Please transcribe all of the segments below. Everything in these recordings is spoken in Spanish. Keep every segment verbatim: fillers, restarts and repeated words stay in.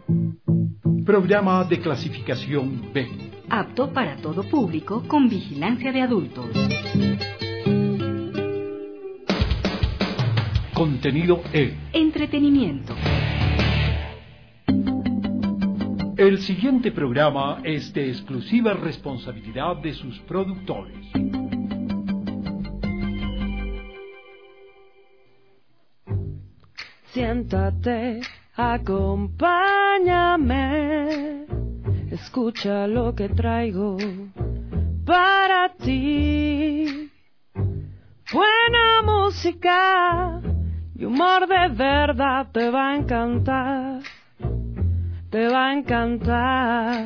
Programa de clasificación B. Apto para todo público con vigilancia de adultos. Contenido E. Entretenimiento. El siguiente programa es de exclusiva responsabilidad de sus productores. Siéntate, acompáñame, escucha lo que traigo para ti. Buena música y humor de verdad te va a encantar, te va a encantar.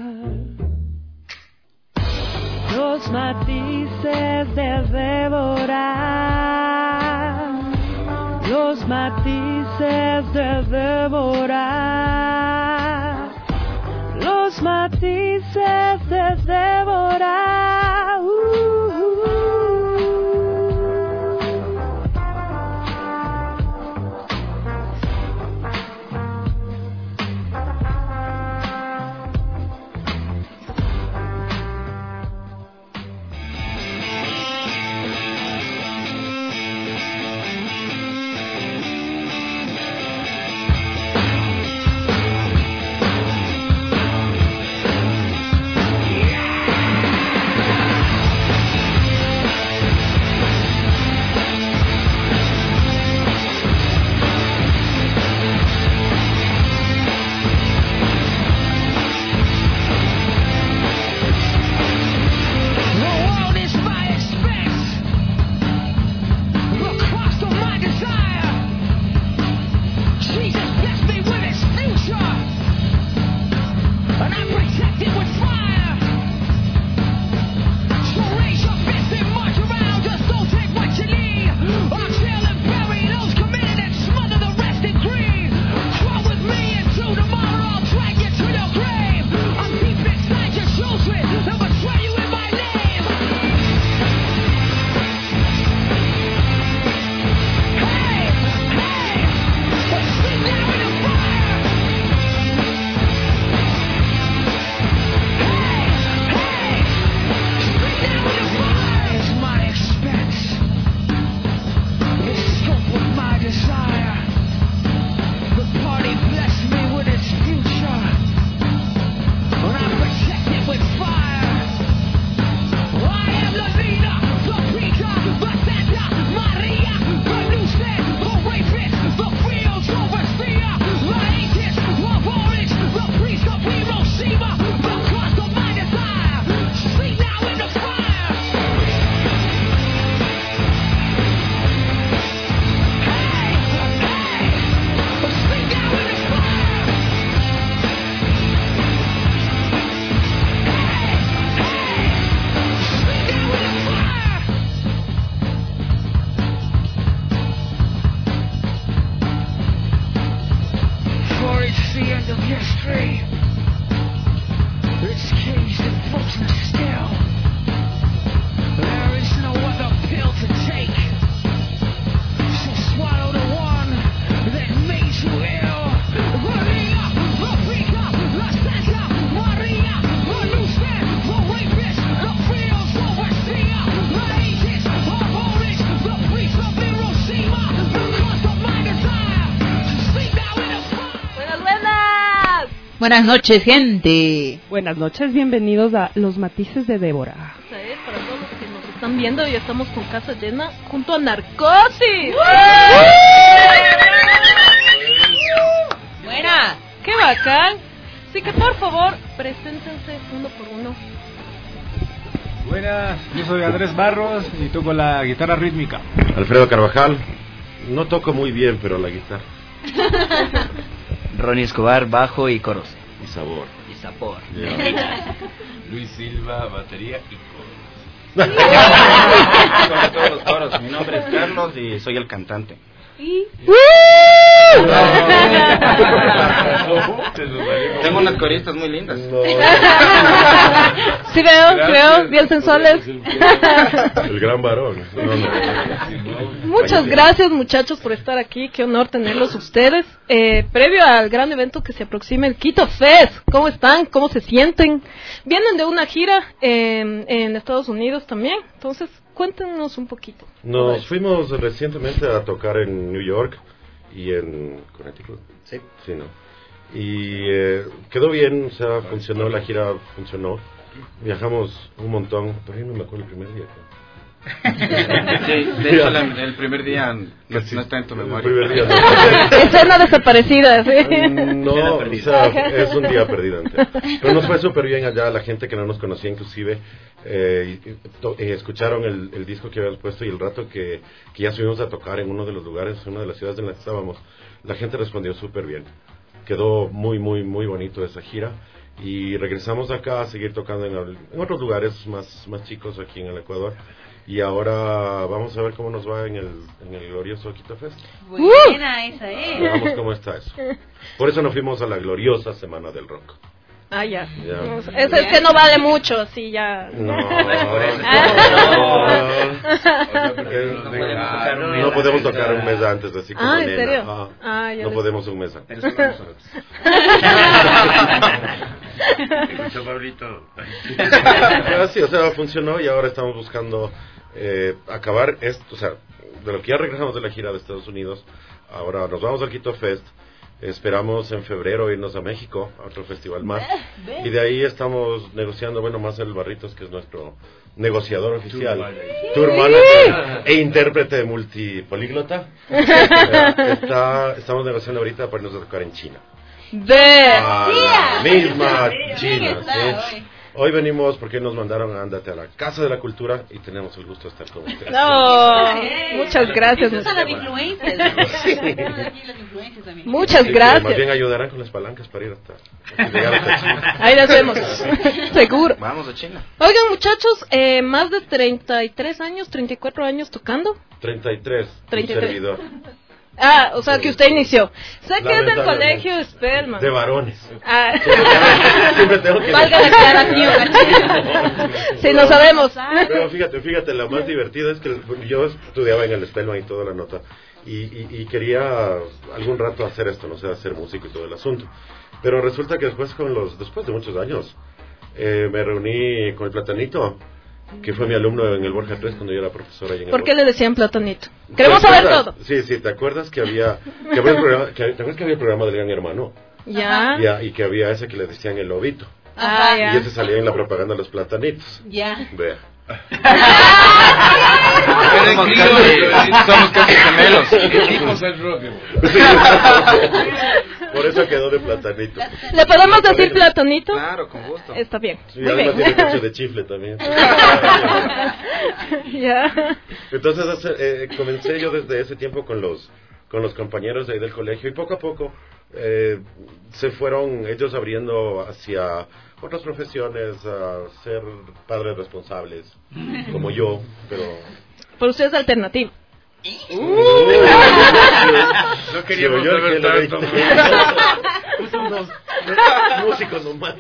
Los matices de Débora, los matices de Débora, los matices de Débora. Uh, uh, uh. Buenas noches, gente. Buenas noches, bienvenidos a Los Matices de Débora. ¿Sabes? Para todos los que nos están viendo, ya estamos con casa llena junto a Narcosis. Buena. ¡Qué bacán! Así que por favor, preséntense uno por uno. Buenas, yo soy Andrés Barros y toco la guitarra rítmica. Alfredo Carvajal, no toco muy bien, pero la guitarra. Ronnie Escobar, bajo y coros. Y sabor. Y sabor. Yeah. Luis Silva, batería y coros. Sobre todos los coros. Mi nombre es Carlos y soy el cantante. ¿Y? Tengo unas coristas muy lindas. No. Sí veo, creo, bien sensuales. El gran varón. No, no. Muchas gracias, muchachos, por estar aquí. Qué honor tenerlos ustedes. Eh, previo al gran evento que se aproxima, el Quito Fest. ¿Cómo están? ¿Cómo se sienten? Vienen de una gira eh, en Estados Unidos también. Entonces, cuéntenos un poquito. Nos fuimos recientemente a tocar en New York y en Connecticut. Sí. Sí, ¿no? Y eh, quedó bien, o sea, funcionó, la gira funcionó. Viajamos un montón, pero yo no me acuerdo el primer día. Sí, de hecho la, el primer día no, Sí, no está en tu memoria. El primer día no. Escena desaparecida, sí. No, o sea, es un día perdido entero. Pero nos fue súper bien allá, la gente que no nos conocía inclusive, eh, y, to, eh, escucharon el, el disco que habíamos puesto y el rato que, que ya subimos a tocar en uno de los lugares, en una de las ciudades en las que estábamos, la gente respondió súper bien. Quedó muy, muy, muy bonito esa gira. Y regresamos acá a seguir tocando en, en otros lugares más, más chicos aquí en el Ecuador. Y ahora vamos a ver cómo nos va en el, en el glorioso Quito Fest. Buena esa, ¿eh? Veamos cómo está eso. Por eso nos fuimos a la gloriosa Semana del Rock. Ah, ya. Ya. No, es, es que no vale mucho, así ya. No, no, no podemos tocar un mes antes, así como Ah, ¿en nena. serio? Ah, Ah, ya no ves. podemos un mes antes. Escuchó Pablito. Pero sí, o sea, funcionó y ahora estamos buscando eh, acabar esto, o sea, de lo que ya regresamos de la gira de Estados Unidos, ahora nos vamos al Quito Fest, esperamos en febrero irnos a México, a otro festival más, y de ahí estamos negociando, bueno, más el Barritos, que es nuestro negociador oficial, tour manager e intérprete multipolíglota, está, estamos negociando ahorita para irnos a tocar en China. De A la misma China, ¿sí? Hoy venimos porque nos mandaron a Ándate a la Casa de la Cultura y tenemos el gusto de estar con ustedes. No, muchas gracias. Esas son las influencias. Sí. Aquí las influencias también. Muchas Sí, que gracias. Más bien ayudarán con las palancas para ir hasta, hasta llegar hasta China. Ahí las vemos. Seguro. Vamos a China. Oigan, muchachos, eh, más de treinta y tres años, treinta y cuatro años tocando. treinta y tres, treinta y un tres. servidor. Ah, o sea, que usted inició. Sé que es del Lamentablemente. colegio Spellman. De varones. Ah. Siempre tengo que Valga la aclaración. Sí, lo sabemos. Pero fíjate, fíjate, la más divertida es que yo estudiaba en el Spellman y toda la nota, y, y, y quería algún rato hacer esto, no sé, hacer música y todo el asunto. Pero resulta que después, con los, después de muchos años, eh, me reuní con el Platanito, que fue mi alumno en el Borja tres cuando yo era profesora. Ahí en el ¿Por qué Borja. le decían Platanito? Queremos ¿Te saber acuerdas? todo. Sí, sí, ¿te acuerdas que había, que había el programa, que, ¿te acuerdas que había el programa del Gran Hermano? Ya. Ya, y que había ese que le decían el lobito. Ah, Y ya. ese salía en la propaganda de los platanitos. Ya. Vea. Somos casi, somos casi gemelos. Por eso quedó de platanito. ¿Le podemos decir Platanito? Claro, con gusto. Está bien. Sí, Muy además bien. tiene mucho de chifle también. Ya. Entonces hace- eh, comencé yo desde ese tiempo con los con los compañeros de ahí del colegio y poco a poco eh, se fueron ellos abriendo hacia otras profesiones, a ser padres responsables, como yo, pero... Por usted es alternativo. No queríamos Sí, yo saber que le tanto. veinte. Unos músicos nomás.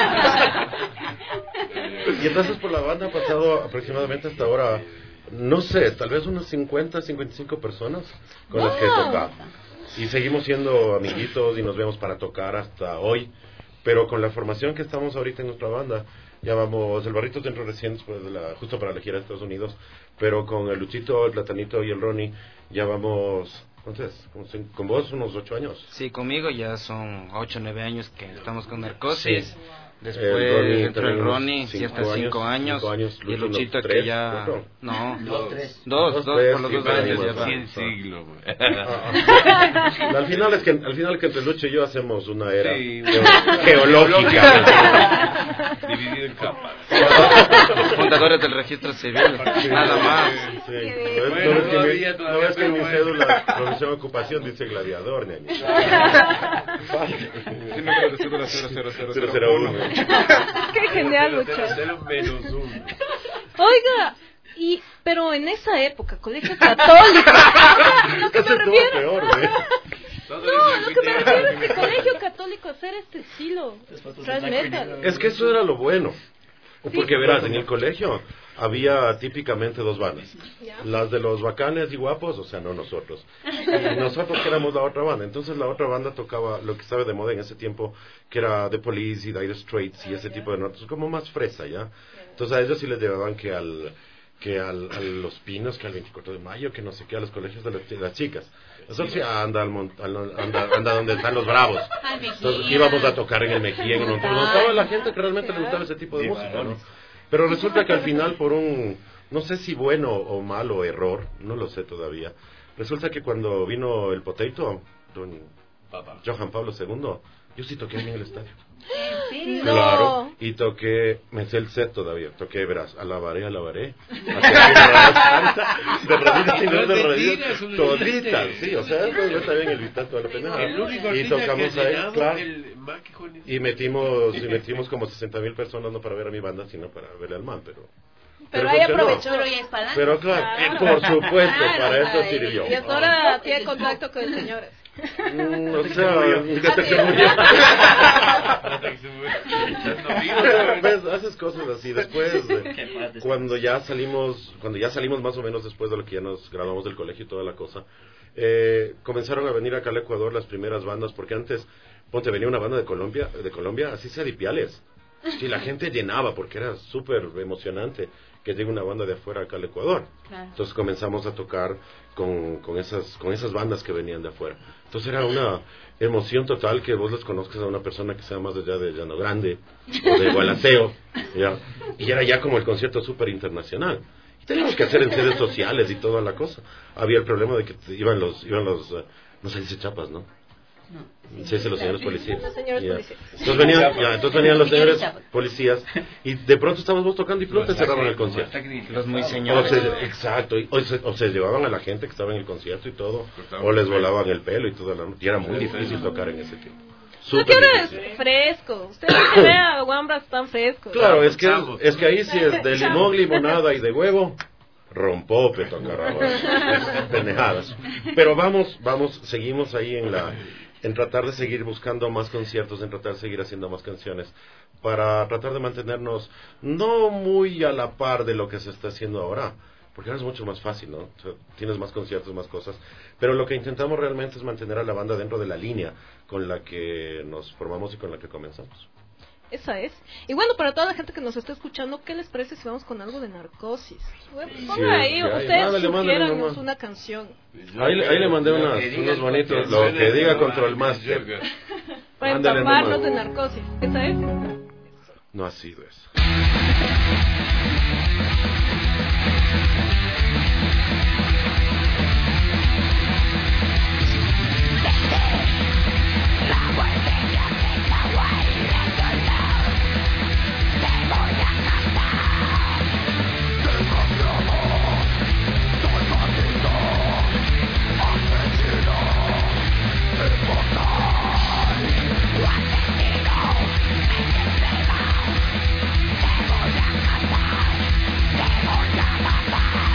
Y entonces por la banda ha pasado aproximadamente hasta ahora, no sé, tal vez unas cincuenta, cincuenta y cinco personas con las que he tocado. Y seguimos siendo amiguitos y nos vemos para tocar hasta hoy. Pero con la formación que estamos ahorita en nuestra banda, llamamos el Barrito dentro recién después de la, justo para la gira de Estados Unidos, pero con el Luchito, el Platanito y el Ronnie, ya vamos, ¿cuánto es? Como cin- Con vos unos ocho años. Sí, conmigo ya son ocho, nueve años que estamos con Narcosis. Sí. Después El Ronnie entró el también unos Ronnie, sí, hasta cinco cinco años, años. cinco años, Y el Lucho Luchito unos que tres, ya... ¿cuatro? No, Dos, tres. Dos, Dos, dos, tres, por los sí, dos para años ahí ya más. va. Cien siglos, güey. Ah, ah. Al final es que al final que entre Lucho y yo hacemos una era Sí. geo- geológica. Dividido en capas. Fundadores del registro civil, nada más. Sí. Bueno, ¿No ves que mi- todavía, no todavía, ves que en mi pero cédula profesión ocupación dice gladiador, ñaño? Sí, número de cédula cero cero cero cero cero uno. Qué genial, Cero, muchachos. cero menos uno. Oiga, y pero en esa época, colegio católico. Lo que me Entonces estuvo refiero. peor, ¿eh? Todo No, lo que me refiero es que colegio católico hacer este estilo. Thrash metal. Es que eso era lo bueno. Porque verás, en el colegio había típicamente dos bandas. Ya. Las de los bacanes y guapos, o sea, no nosotros. Y nosotros que éramos la otra banda. Entonces la otra banda tocaba lo que estaba de moda en ese tiempo, que era The Police y Dire Straits y ese tipo de notas, como más fresa, ¿ya? Entonces a ellos sí les llevaban que al que al, a los Pinos, que al veinticuatro de mayo, que no sé qué, a los colegios de las, de las chicas. Nosotros sí, anda, al mont, al, anda, anda donde están los bravos. Entonces íbamos a tocar en el Mejía, en un montón. Nos gustaba la gente que realmente le gustaba ese tipo de música, ¿no? Pero resulta que al final, por un, no sé si bueno o malo error, no lo sé todavía, resulta que cuando vino el Potato, don Johan Pablo segundo, yo sí toqué en el estadio. ¿En serio? Claro, No. y toqué, me sé el set todavía, toqué, verás, alabaré, alabaré, de rodillas y no de rodillas, toditas, sí, o sea, yo también el vistazo toda la pendeja, El único y artista tocamos que ha ahí, llenado claro, el Maquijón. y metimos, y metimos como sesenta mil personas, no para ver a mi banda, sino para verle al man, pero... Pero ahí funcionó. aprovechó. Pero ya es para adelante. Pero claro, Claro. por supuesto, Claro, para eso ay, sirvió. Y hasta ahora tiene contacto con el señor. Mm, o sea, hasta que Ah, murió. Hasta que se fue echando Pero, vivo. ¿ves? Haces cosas así. Después, eh, cuando ya salimos, cuando ya salimos más o menos después de lo que ya nos graduamos del colegio y toda la cosa, eh, comenzaron a venir acá al Ecuador las primeras bandas, porque antes, ponte, venía una banda de Colombia, de Colombia, así sea Dipiales. Y la gente llenaba porque era súper emocionante que llegue una banda de afuera acá al Ecuador. Claro. Entonces comenzamos a tocar con, con, esas, con esas bandas que venían de afuera. Entonces era una emoción total que vos les conozcas a una persona que sea más allá de Llano Grande o de Gualaceo. ¿Ya? Y era ya como el concierto súper internacional. Y teníamos que hacer en sedes sociales y toda la cosa. Había el problema de que iban los, iban los uh, no se dice chapas, ¿no? No. Sí, sí, los señores policías. Los señores Ya. policías. Entonces venían, ya, entonces venían los Señores señores chapas. policías y de pronto estábamos tocando y pronto cerraban el concierto. Los muy O señores. se, exacto, y- o se, o se llevaban a la gente que estaba en el concierto y todo, o les volaban el pelo y todo, la- y era muy difícil tocar en ese tiempo. ¿Pero Súper qué hora es difícil. fresco? Usted no se vea Wambras tan frescos. Claro, es que, Chamos. es que ahí sí es de limón, limonada y de huevo, rompope tocar ahora. Pendejadas. Pero vamos, vamos, seguimos ahí en la... en tratar de seguir buscando más conciertos, en tratar de seguir haciendo más canciones, para tratar de mantenernos no muy a la par de lo que se está haciendo ahora, porque ahora es mucho más fácil, ¿no? O sea, tienes más conciertos, más cosas, pero lo que intentamos realmente es mantener a la banda dentro de la línea con la que nos formamos y con la que comenzamos. Esa es. Y bueno, para toda la gente que nos está escuchando, ¿qué les parece si vamos con algo de Narcosis? Bueno, ponga Sí, ahí, ya, ustedes mándale, mándale sugiéranos nomás. una canción. Ahí, le- ahí le mandé Lo unas, que diga unos el bonitos, control lo que diga de- Control Master. Para Mándale empaparnos nomás. de Narcosis. ¿Esa es? No ha sido eso. Te voy a matar.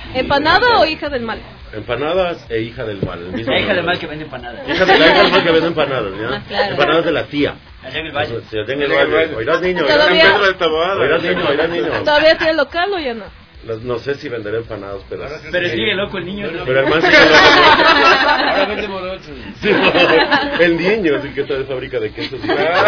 ¿Empanada o hija del mal? Empanadas e hija del mal. El mismo La hija del nombre. mal que vende empanadas. Hija de la hija del mal que vende empanadas, ¿ya? Ah, claro. Empanadas de la tía. Allá en el valle. Sí, allá en el valle. Oirás, niño. Oirás, Todavía- Pedro de Taboada. Oirás, niño. Oirás, niño. ¿Todavía tiene local o ya no? No, no sé si venderé empanadas, pero... Pero sigue loco el niño. Pero el man sí que Ahora vende morochos. Sí, no, el niño es el que está de fábrica de quesos.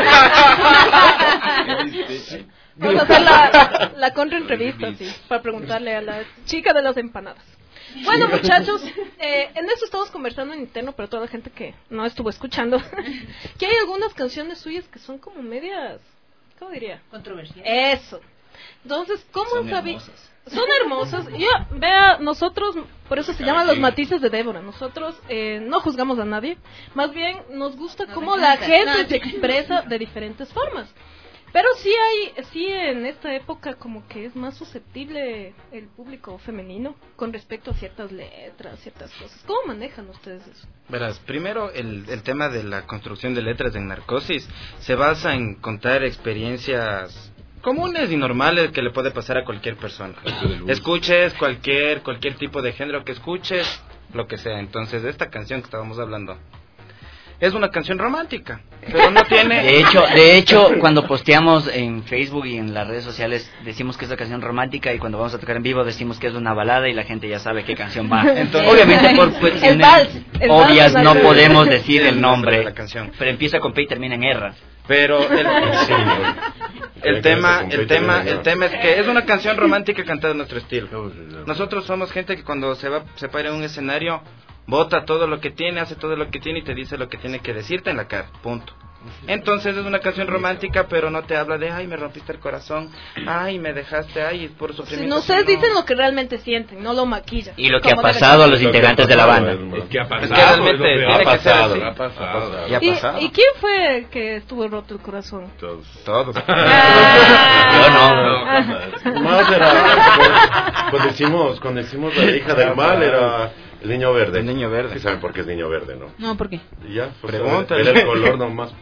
Vamos a hacer la, la contraentrevista, sí, para preguntarle a la chica de las empanadas. Bueno, muchachos, eh, en eso estamos conversando en interno, pero toda la gente que no estuvo escuchando, que hay algunas canciones suyas que son como medias, ¿cómo diría? Controversial. Eso. Entonces, ¿cómo Son sabi- hermosas. Son hermosas. Yo, vea, nosotros, por eso se llaman los matices de Débora. Nosotros eh, no juzgamos a nadie. Más bien nos gusta Nos cómo la encanta. gente No, se expresa de diferentes formas. Pero sí hay, sí en esta época como que es más susceptible el público femenino con respecto a ciertas letras, ciertas cosas. ¿Cómo manejan ustedes eso? Verás, primero el, el tema de la construcción de letras en Narcosis se basa en contar experiencias comunes y normales que le puede pasar a cualquier persona. Escuches cualquier cualquier tipo de género que escuches, lo que sea. Entonces, esta canción que estábamos hablando es una canción romántica, pero no tiene... De hecho, de hecho, cuando posteamos en Facebook y en las redes sociales decimos que es una canción romántica y cuando vamos a tocar en vivo decimos que es una balada y la gente ya sabe qué canción va. Entonces, obviamente por cuestiones El vals, el obvias vals, no el- podemos decir el el nombre nombre, de la canción. pero empieza con P y termina en R. Pero el, Sí, el tema, Con el Peter tema, Lennon. el tema es que es una canción romántica cantada en nuestro estilo. Nosotros somos gente que cuando se va, se para en un escenario, bota todo lo que tiene, hace todo lo que tiene y te dice lo que tiene que decirte en la cara, punto. Entonces es una canción romántica, pero no te habla de, ay, me rompiste el corazón, ay, me dejaste, ay, por Si sufrimiento. no, ustedes no. dicen lo que realmente sienten, no lo maquillan. Y lo que ha Como debe pasado a ser. los integrantes de la banda. Es que ha pasado. Es que realmente es lo tiene peor. que ser pasado, así. Ha pasado. Ya ha ¿Y, pasado. ¿Y quién fue el que estuvo roto el corazón? Todos. Todos. Yo no. Más era cuando hicimos, cuando hicimos la hija del mal era el niño verde. El niño verde. Sí saben por qué es niño verde, ¿no? No, ¿por qué? Y ya, pues, Pregúntale. era el color nomás.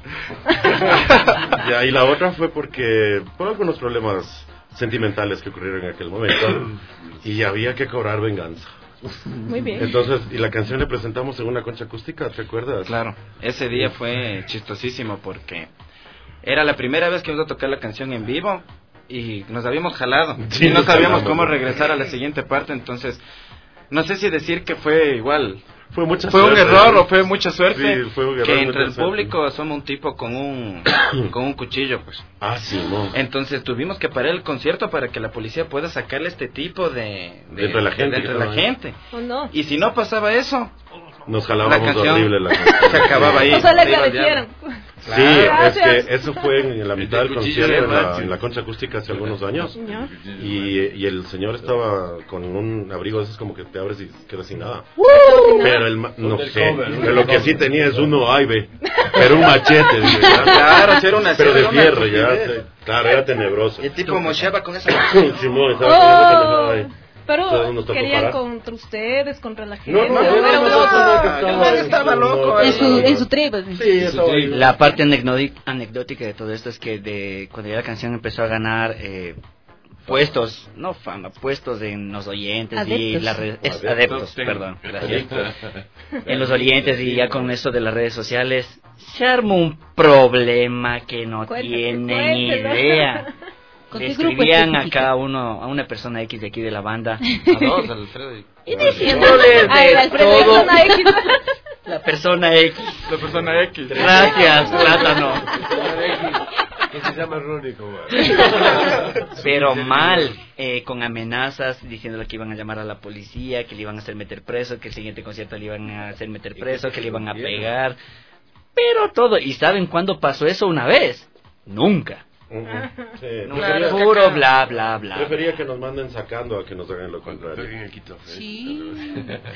Ya, y la otra fue porque por algunos problemas sentimentales que ocurrieron en aquel momento y había que cobrar venganza. Muy bien. Entonces, y la canción le presentamos en una concha acústica, ¿te acuerdas? Claro, ese día fue chistosísimo porque era la primera vez que íbamos a tocar la canción en vivo y nos habíamos jalado Sí, y no nos sabíamos jalamos. cómo regresar a la siguiente parte, entonces no sé si decir que fue igual, Fue mucha fue un suerte. error o fue mucha suerte, Sí, fue un error, que mucha entre el suerte. público asoma un tipo con un con un cuchillo, pues. Ah, sí, no. Entonces tuvimos que parar el concierto para que la policía pueda sacarle a este tipo de, de Dentro de la gente, dentro de la ¿no? gente. ¿O no? Y si no pasaba eso, Nos la jalábamos canción horrible la canción. se acababa ahí. O sea, le se iba al agradecieron. diablo. Sí, Claro. es que eso fue en la mitad del El cuchillo concierto de en la, macho. en la concha acústica hace algunos años. Ya. Y, y el señor estaba con un abrigo de esos como que te abres y quedas sin nada. Pero el ma- no del sé, cover, ¿no? pero lo que sí tenía es uno A y B. Pero un machete, dice, ya. Claro, si era una Pero de era una fierro ya. estupidez. sí. Claro, era tenebroso. Y el tipo mocheaba con esa... Simón estaba con esa pendejada ahí. Pero Entonces nos tocó querían parar. contra ustedes, contra la gente. No, no, no, Era no, un no, oso. no, que el man estaba loco, En su, en su trip. Sí, estaba ahí. La parte anecdoti- anecdótica de todo esto es que de cuando ya la canción empezó a ganar eh, puestos, no fama, puestos en los oyentes y Adeptos. las redes, es- Adeptos. adeptos, perdón, gracias. En los oyentes y ya con eso de las redes sociales se armó un problema que no Cuéntame, tienen cuéntelo. idea. ¿Con Le qué grupo escribían a específico? cada uno, a una persona X de aquí de la banda, A dos, Alfredo. y- y diciéndoles Ay, de Alfredo, todo. persona X. La persona X. La persona X. Gracias, plátano. Que se llama Ronnie, como. Pero mal, eh, con amenazas, diciéndole que iban a llamar a la policía, que le iban a hacer meter preso, que el siguiente concierto le iban a hacer meter preso, que le iban a pegar. Pero todo, ¿y saben cuándo pasó eso una vez? Nunca. Ujú. Sí, Nunca. prefería, Puro bla, bla, bla. prefería que nos manden sacando a que nos hagan lo Cuando contrario. toquen el Quito Fest. Sí.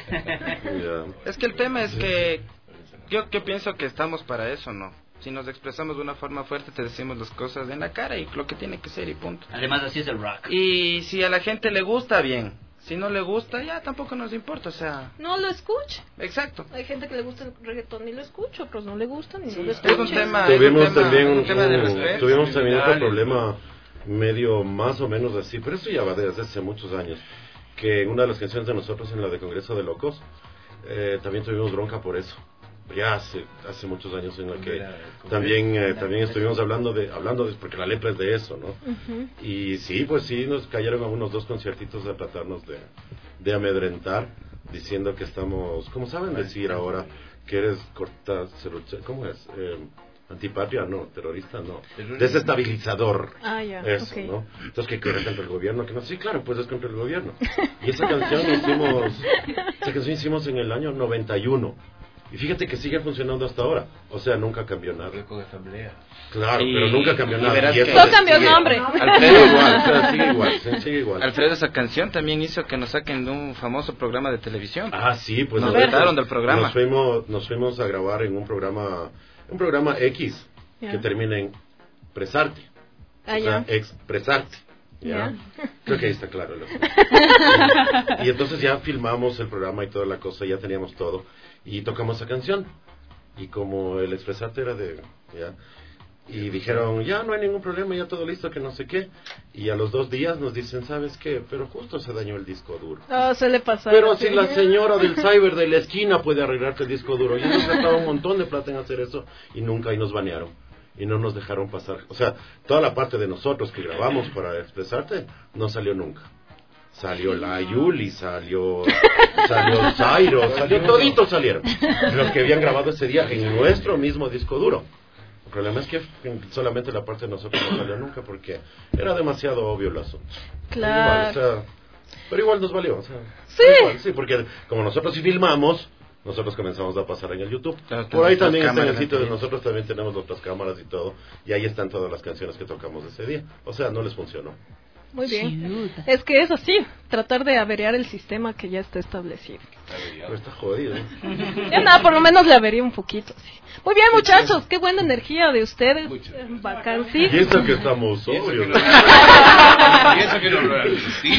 Ya. Es que el tema es que yo, yo pienso que estamos para eso, ¿no? Si nos expresamos de una forma fuerte, te decimos las cosas en la cara y lo que tiene que ser y punto. Además, así es el rock. Y si a la gente le gusta, bien. Si no le gusta, ya tampoco nos importa, o sea... No lo escuche. Exacto. Hay gente que le gusta el reggaetón y lo escucha, otros no le gustan y no lo Es un escuchan. tema... es un Tuvimos tema- también un un, tema de un- respeto. tuvimos también otro Dale. problema medio más o menos así, pero eso ya va desde hace muchos años, que en una de las canciones de nosotros, en la de Congreso de Locos, eh, también tuvimos bronca por eso. Ya hace hace muchos años en el que también eh, también estuvimos hablando de hablando de porque la letra es de eso, ¿no? Ujú. Y sí, pues sí, nos cayeron a unos dos conciertitos a tratarnos de, de amedrentar, diciendo que estamos, ¿cómo saben decir ahora? Que eres corta, ¿cómo es? Eh, antipatria, no, terrorista, no. Desestabilizador. Ah, ya, Eso, ok. ¿no? Entonces, que era contra el gobierno, que no, sí, claro, pues es contra el gobierno. Y esa canción la hicimos, esa canción hicimos en el año noventa y uno. Y fíjate que sigue funcionando hasta ahora. O sea, nunca cambió nada. Con asamblea. Claro, Y- pero nunca cambió y nada. verás Y eso que- No sigue- cambió el nombre. Alfredo Sigue igual, igual. o sea, sigue igual, sí, sigue igual. Alfredo, esa canción también hizo que nos saquen de un famoso programa de televisión. Ah, sí, pues Nos nosotros vetaron del programa. Nos fuimos, nos fuimos a grabar en un programa, un programa X, Ya. que termina en Presarte. Ah, O sea, ya. expresarte. ¿ya? Ya. Creo que ahí está claro el asunto. Y entonces ya filmamos el programa y toda la cosa, ya teníamos todo. Y tocamos esa canción. Y como el expresarte era de... ¿ya? Y dijeron, ya no hay ningún problema, ya todo listo, que no sé qué. Y a los dos días nos dicen, ¿sabes qué? Pero justo se dañó el disco duro. Ah, se le pasó. Pero si la señora del cyber de la esquina puede arreglarte el disco duro. Y nos gastaba un montón de plata en hacer eso y nunca y nos banearon. Y no nos dejaron pasar. O sea, toda la parte de nosotros que grabamos para expresarte no salió nunca. Salió la Yuli, salió salió Zairo, salió toditos salieron. Los que habían grabado ese día en nuestro mismo disco duro. El problema es que solamente la parte de nosotros no salió nunca porque era demasiado obvio el asunto. Claro. Igual, o sea, pero igual nos valió. O sea, Sí. igual, sí, porque como nosotros sí filmamos, nosotros comenzamos a pasar en el YouTube. Claro, Por ahí tenemos también las está en el cámaras sitio de también. nosotros, también tenemos otras cámaras y todo. Y ahí están todas las canciones que tocamos ese día. O sea, no les funcionó. Muy bien. Es que es así, tratar de averiar el sistema que ya está establecido. Pero está jodido. ¿eh? Ya nada, por lo menos le avería un poquito. Sí. Muy bien, muchachos, qué buena energía de ustedes. Eh, Bacán, sí. Y eso que estamos sobrios. ¿no? Y eso que no lo harán. Sí.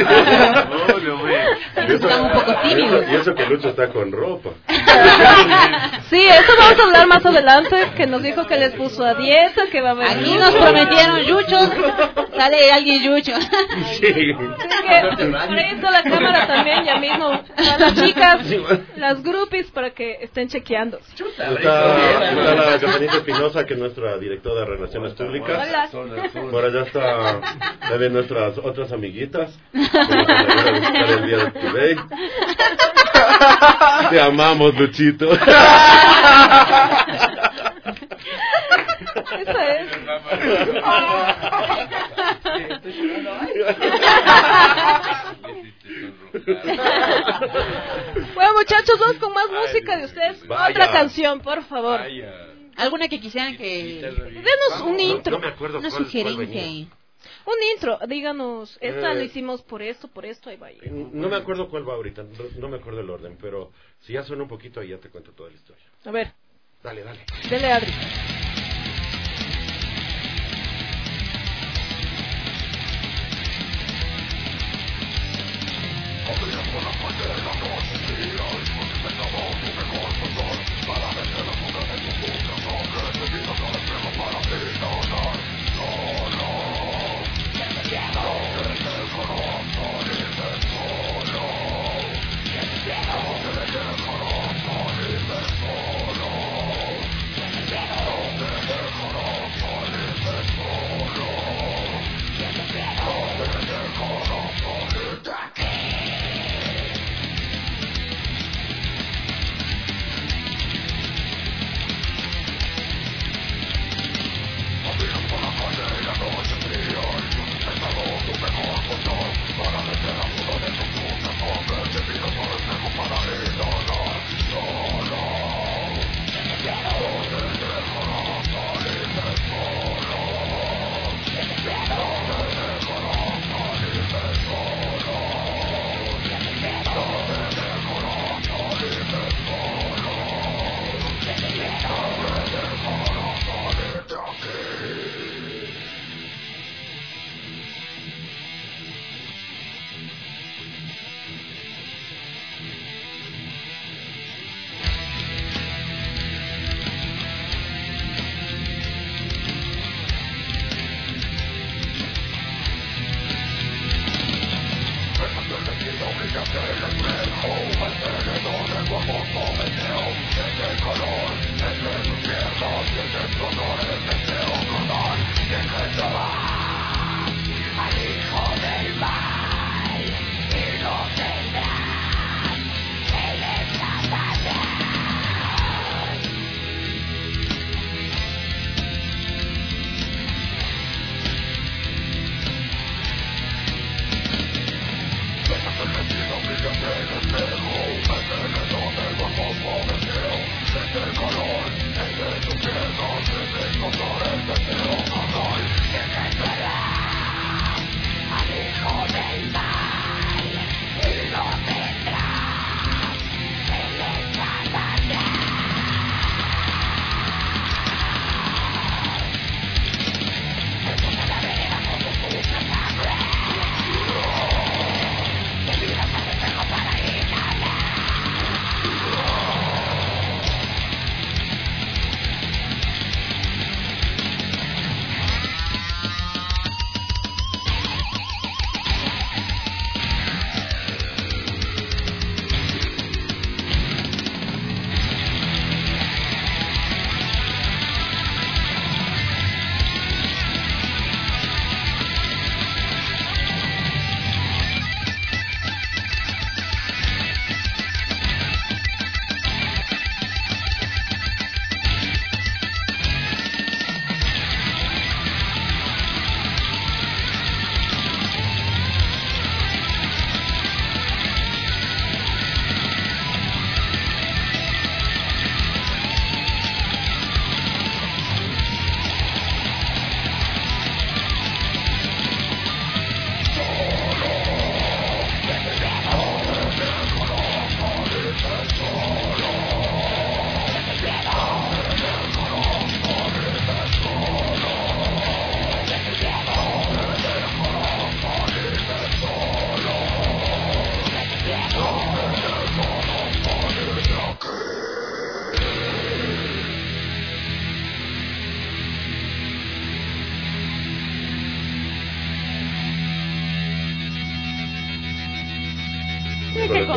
Obvio, güey. Y eso- Están un poco y eso- tímidos. Y eso que Lucho está con ropa. Sí, eso vamos a hablar más adelante, que nos dijo que les puso a dieta, que va a haber... Aquí nos prometieron yuchos. Sale alguien yucho. Sí. Así que por ahí está la cámara también, ya mismo. A las chicas, las groupies, para que estén chequeando. Está, está la Catanita Espinosa, que es nuestra directora de Relaciones Públicas. Hola. Por allá está también nuestras otras amiguitas. Que nos van a ayudar a buscar el día de Today. Te amamos, Luchito. Esa es. Bueno, muchachos, vamos con más música de ustedes. Vaya. Otra canción, por favor. ¿Alguna que quisieran que... Denos un intro. No me acuerdo Una cuál, cuál sugerencia venía. ahí. Un intro, díganos, esta Eh, lo hicimos por esto, por esto, ahí va. ahí. No me acuerdo cuál va ahorita, no, no me acuerdo el orden, pero si ya suena un poquito ahí ya te cuento toda la historia. A ver, Dale, dale. dele Adri.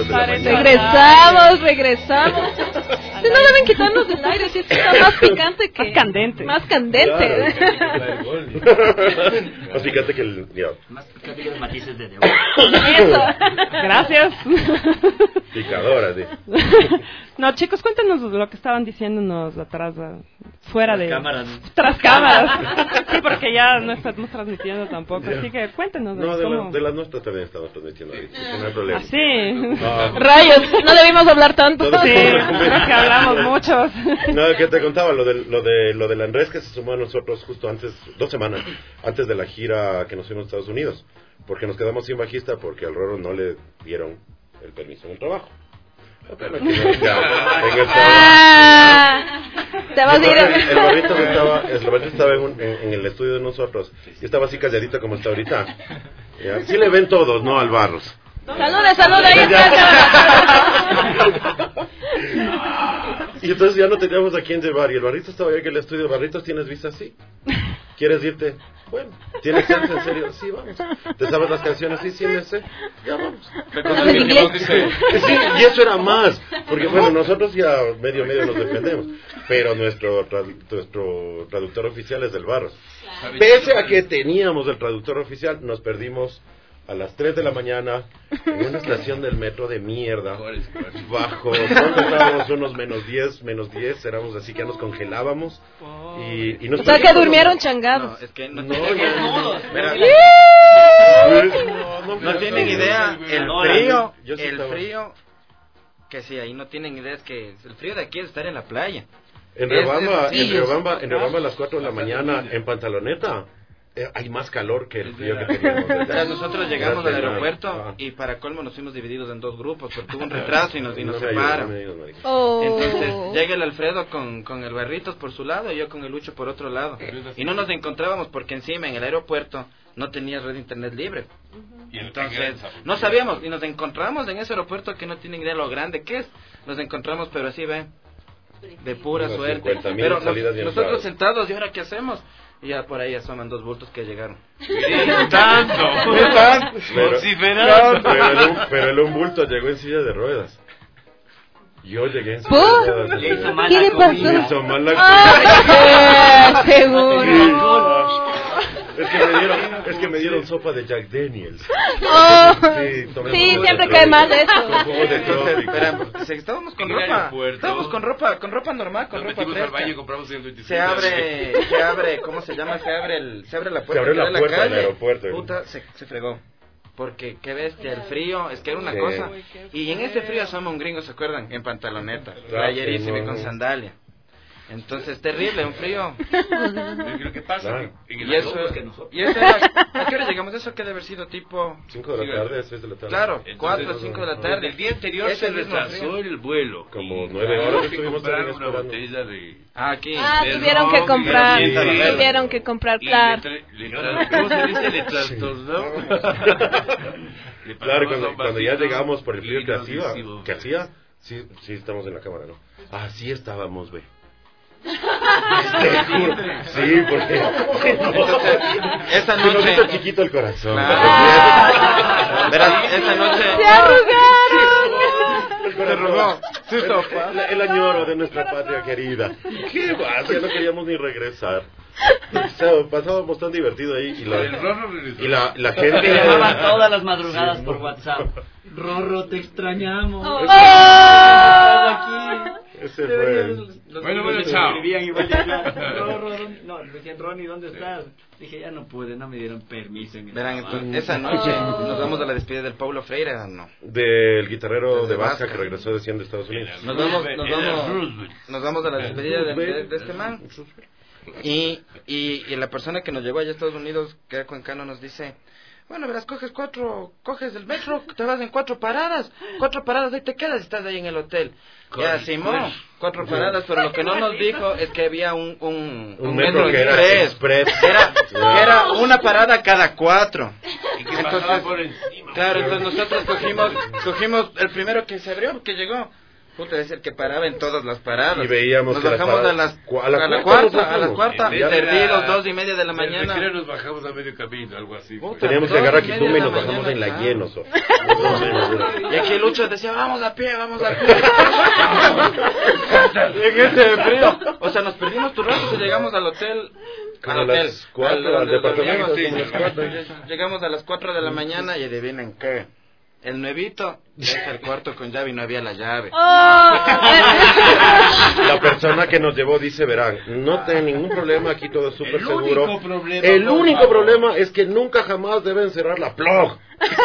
de la Parece- mañana. Regresamos, regresamos. Si no deben quitarnos del aire, si esto está más picante que... Más candente. Más candente. Más picante que el... ya. Más picante que los matices de Débora. Eso. Gracias. Picadora, sí. No, chicos, cuéntenos lo que estaban diciéndonos atrás, eh, fuera de... Cámaras. Tras cámaras. Sí, porque ya no estamos transmitiendo tampoco, así que cuéntenos. No, de, cómo... la, de las nuestras también estamos transmitiendo ahorita, que no hay problema. ¿Ah, sí? No, Rayos, no debimos hablar tanto. Todo- Sí, creo que hablamos muchos. no, que te contaba lo de, lo de lo del Andrés que se sumó a nosotros justo antes, dos semanas antes de la gira que nos fuimos a Estados Unidos, porque nos quedamos sin bajista porque al Roro no le dieron el permiso en el trabajo. Pero aquí no, ya, en el Ah, te vas a ir. el, el barrito estaba, el barrito estaba en, un- en- en el estudio de nosotros y estaba así calladito como está ahorita. Ya, sí le ven todos, ¿no? Al Barros. Saluda, saluda ahí. Y entonces ya no teníamos a quién llevar. Y el Barritos estaba ahí en el estudio. Barritos, ¿tienes visa? Sí. ¿Quieres irte? Bueno. ¿Tienes chance? ¿En serio? Sí, vamos. ¿Te sabes las canciones? Sí, sí, me sé. Ya vamos. ¿Hablas inglés? Que sí, y eso era más. Porque bueno, nosotros ya medio medio nos defendemos. Pero nuestro, tra- nuestro traductor oficial es del Barros. Pese a que teníamos el traductor oficial, nos perdimos a las tres de la mañana en una estación del metro de mierda, bajo, ¿dónde estábamos? Unos menos diez, menos diez, éramos así que ya nos congelábamos y, y nos O sea que perdimos. durmieron changados. No, es que no, No, tienen, ya- Mira, no, no, no tienen idea el No, frío, yo sí el estaba- frío, que sí, ahí no tienen idea, es que el frío de aquí es estar en la playa. En Es- Rebamba, es- en sí, Rebamba, en Rebamba a las cuatro de la mañana, en pantaloneta, eh, hay más calor que el frío que teníamos. O sea, nosotros llegamos al Gracias, aeropuerto ah. y para colmo nos fuimos divididos en dos grupos porque hubo un retraso y nos, y nos No me ayudas, no separan. me ayudas, marica. Oh. Entonces llega el Alfredo con, con el Barritos por su lado y yo con el Lucho por otro lado. Y no nos encontrábamos porque encima en el aeropuerto no tenía red de internet libre. Y el Entonces no sabíamos y nos encontramos en ese aeropuerto que no tienen idea lo grande que es. Nos encontramos pero así ve, de pura Unas suerte. cincuenta mil Pero nos- salidas y nosotros entradas. sentados y ahora qué hacemos. Y ya por ahí asoman dos bultos que llegaron. tanto, Pero, vociferando. pero, el, un- pero el un bulto llegó en silla de ruedas. Yo llegué en silla ¿Por? de ruedas. Le hizo mal ¿Qué la le comida. Me hizo mal la Ah, seguro. Es que me dieron, es que me dieron sopa de Jack Daniels. Oh. Sí, tomé Sí, jugo de siempre trópico. cae mal eso. Con jugo de Entonces, trópico. espera, si estábamos con En el ropa, aeropuerto. estábamos con ropa, con ropa normal, con Nos ropa metimos al fresca. baño y compramos el veinticinco. Se abre, se abre, ¿cómo se llama? Se abre el, se abre la puerta, Se abrió que la da a puerta del calle. aeropuerto. Puta, se, se fregó. Porque qué bestia, el frío, es que era una Sí. cosa. Y en ese frío asoma un gringo, ¿se acuerdan? En pantaloneta, Ah, playerísimo sí, y no. con sandalia. Entonces, terrible, un frío. Lo que pasa Claro. que en el Y eso, aeropuerto- que nosotros. y eso era, ¿a qué hora llegamos? Eso que debe haber sido tipo, cinco de la tarde, seis de la tarde. claro, Entonces, cuatro o cinco de la tarde. El día anterior Ese se mismo retrasó frío. el vuelo. Como Y nueve tuvimos horas que estuvimos comprar también una esperando. botella de... Ah, aquí. Ah, de tuvieron que ron, comprar. y de- Tuvieron que comprar, y claro. le tra- le tra- ¿Cómo se dice? Le trastornó. Le Claro, pasamos cuando, un cuando ya vasito llegamos por el frío que hacía, inadmisible. que hacía, sí, sí estamos en la cámara, ¿no? Así estábamos, ve. Sí, porque Entonces, esa se nos noche, hizo chiquito el corazón. Claro. Verás, esa noche ¡Se arrugaron! El corazón. El, el añoro de nuestra patria querida. ¿Qué más? Ya no queríamos ni regresar. O sea, pasábamos tan divertido ahí y la, El Rorro regresó. y la, la Me gente... llamaban todas las madrugadas Sí, por no. WhatsApp. Rorro, te extrañamos. Oh. Estás aquí. Ese fue el... Los Bueno, amigos bueno, me chao. escribían igual de claro. Rorro, ¿dónde- no, le decían, Ronnie, ¿dónde estás? Dije, ya no pude, no me dieron permiso. En el verán, trabajo. entonces, esa noche nos vamos a la despedida del Paulo Freire, ¿o no? Del guitarrero Desde de Vasca Vasca. que regresó de cien de Estados Unidos. Nos vamos, nos Era vamos, Roosevelt. nos vamos a la despedida de, de- de este man. Y, y, y la persona que nos llevó allá a Estados Unidos, que era cuencano, nos dice, bueno, verás, coges cuatro, coges el metro, te vas en cuatro paradas, cuatro paradas, ahí te quedas y estás ahí en el hotel. Ya, Simón, cuatro paradas, pero lo que no nos dijo es que había un, un, Un metro que era express. express. Era, que era una parada cada cuatro. Y que pasaba Entonces, por encima. claro, entonces nosotros cogimos, cogimos el primero que se abrió, que llegó. Puta, es el que paraba en todas las paradas. Y veíamos nos que las bajamos a, paradas- las, a la a la cuarta cuarta, a la nos cuarta, bajamos. perdidos, dos y media de la En el mañana. recreo nos bajamos a medio camino, algo así. pues. Teníamos que Dos agarrar y a media Quitume y de nos la bajamos mañana, en la claro. lleno. so. Y aquí el Lucho decía, vamos a pie, vamos a pie. En ese frío. O sea, nos perdimos tu rato y llegamos al hotel. Como Al a hotel. las cuatro, al departamento, Sí, como a las cuatro. Llegamos a las cuatro de la mañana y adivinen qué. El nuevito deja el cuarto con llave y no había la llave. La persona que nos llevó dice, verán, no tienen ningún problema, aquí todo es súper El seguro. único problema, El por único favor. problema es que nunca jamás deben cerrar la plug.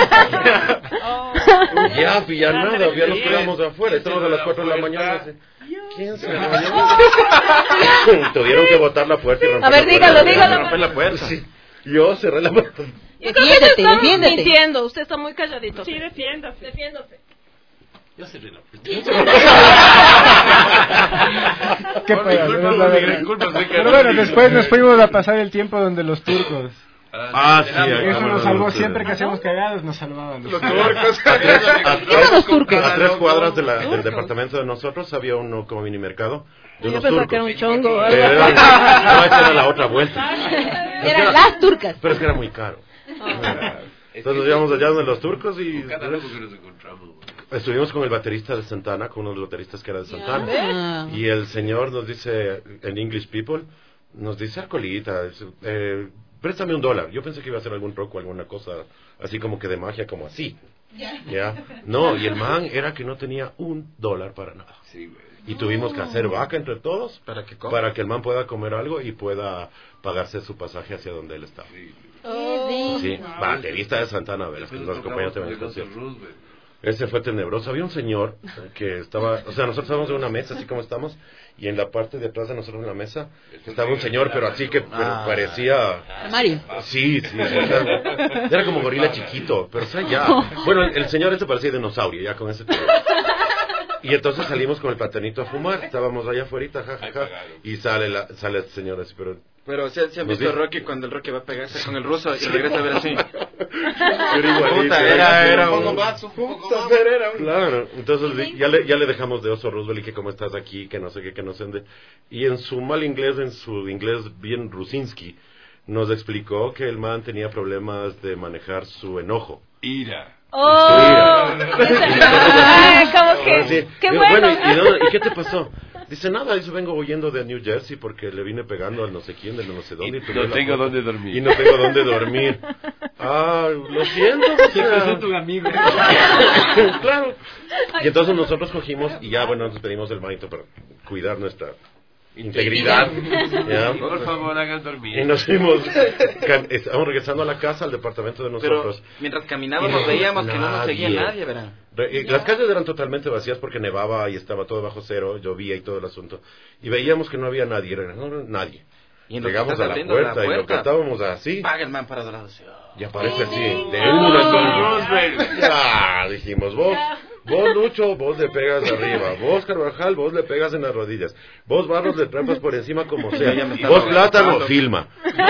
Ya, pues, ya nada, ya nos quedamos afuera, estamos a las cuatro de la mañana. así, ¿Quién se Tuvieron que botar la puerta y romper A ver, la dígalo, puerta. dígalo. Romper la puerta. Sí. Yo cerré la puerta. Yo creo que Defiéndete, usted está defiéndete. mintiendo, usted está muy calladito. Sí, defiéndase. Defiéndose. Yo cerré la puerta. ¿Qué Por mi pasa? culpa, No, no, por mi no. gran culpa, soy Pero Carlos. bueno, después nos fuimos a pasar el tiempo donde los turcos. Ah, sí, Dejamos- ahí Eso nos salvó sí. siempre que hacíamos cagadas, nos salvaban. Los turcos. A tres, a tres- los turcos? a tres cuadras de la- del departamento de nosotros había uno como mini mercado de Yo unos pensaba turcos. que era un chongo. o Pero algo era, así. no, esa era la otra vuelta. Eran las turcas. Pero es que era muy caro. Entonces nos íbamos allá donde los turcos y Cada loco que nos encontramos. güey. estuvimos con el baterista de Santana, con uno de los bateristas que era de Santana. Ah. Y el señor nos dice, en English People, nos dice, Arcolita, dice, eh, préstame un dólar. Yo pensé que iba a hacer algún truco, alguna cosa así como que de magia, como así. ¿Ya? No, y el man era que no tenía un dólar para nada. Sí, güey. Y tuvimos que hacer vaca entre todos ¿Para qué coma? para que el man pueda comer algo y pueda pagarse su pasaje hacia donde él estaba. Oh. Sí, baterista de Santana, verás, que nos acompañó también en el Después concierto. tocamos con Roosevelt. Ese fue tenebroso. Había un señor que estaba, o sea, nosotros estábamos en una mesa, así como estamos, y en la parte de atrás de nosotros en la mesa estaba un señor, pero así que pero Ah. parecía... Mario. Sí, sí, o sea, era como gorila chiquito, pero o sea, ya... Bueno, el, el señor ese parecía dinosaurio, ya con ese tema. Y entonces salimos con el platanito a fumar, estábamos allá afuera, jajaja, y sale, la, sale el señor así, pero... Pero ¿se, se han Nos visto dijo- Rocky cuando el Rocky va a pegarse con el ruso y regresa a ver así? Pero igualito, Puta, era, era Un poco un... más, un poco Puta, más. pero era un... Claro, entonces di- ya le, ya le dejamos de oso a Roosevelt y que cómo estás aquí, que no sé qué, que no sé dónde. Y en su mal inglés, en su inglés bien rusinski, nos explicó que el man tenía problemas de manejar su enojo. Ira. Oh. Su ira. Ay, como que, Sí. qué Digo, bueno. ¿y, dónde- ¿y qué te pasó? Dice, nada, dice, vengo huyendo de New Jersey porque le vine pegando al no sé quién, del no sé dónde. Y tuve no la tengo puerta. dónde dormir. Y no tengo dónde dormir. Ah, lo siento. o Te sea. presento un amigo. Claro. Y entonces nosotros cogimos y ya, bueno, nos pedimos del manito para cuidar nuestra integridad. ¿Ya? Por favor, hagan dormir. Y nos fuimos, cam- estábamos regresando a la casa, al departamento de Pero nosotros. mientras caminábamos veíamos que no nos seguía Nadie. nadie, verán. Re- y Las calles eran totalmente vacías porque nevaba y estaba todo bajo cero, llovía y todo el asunto. Y veíamos que no había nadie, era- no, no, nadie. Y en lo que Llegamos estás a la abriendo puerta, la y lo puerta, cantábamos así. paga el man para dorado así. Y aparece así, de una Roosevelt. Ya, dijimos, vos, vos Lucho, vos le pegas arriba, vos Carvajal, vos le pegas en las rodillas, vos Barros le trepas por encima como sea, Ya me estaba vos Plátano, agarrando. filma.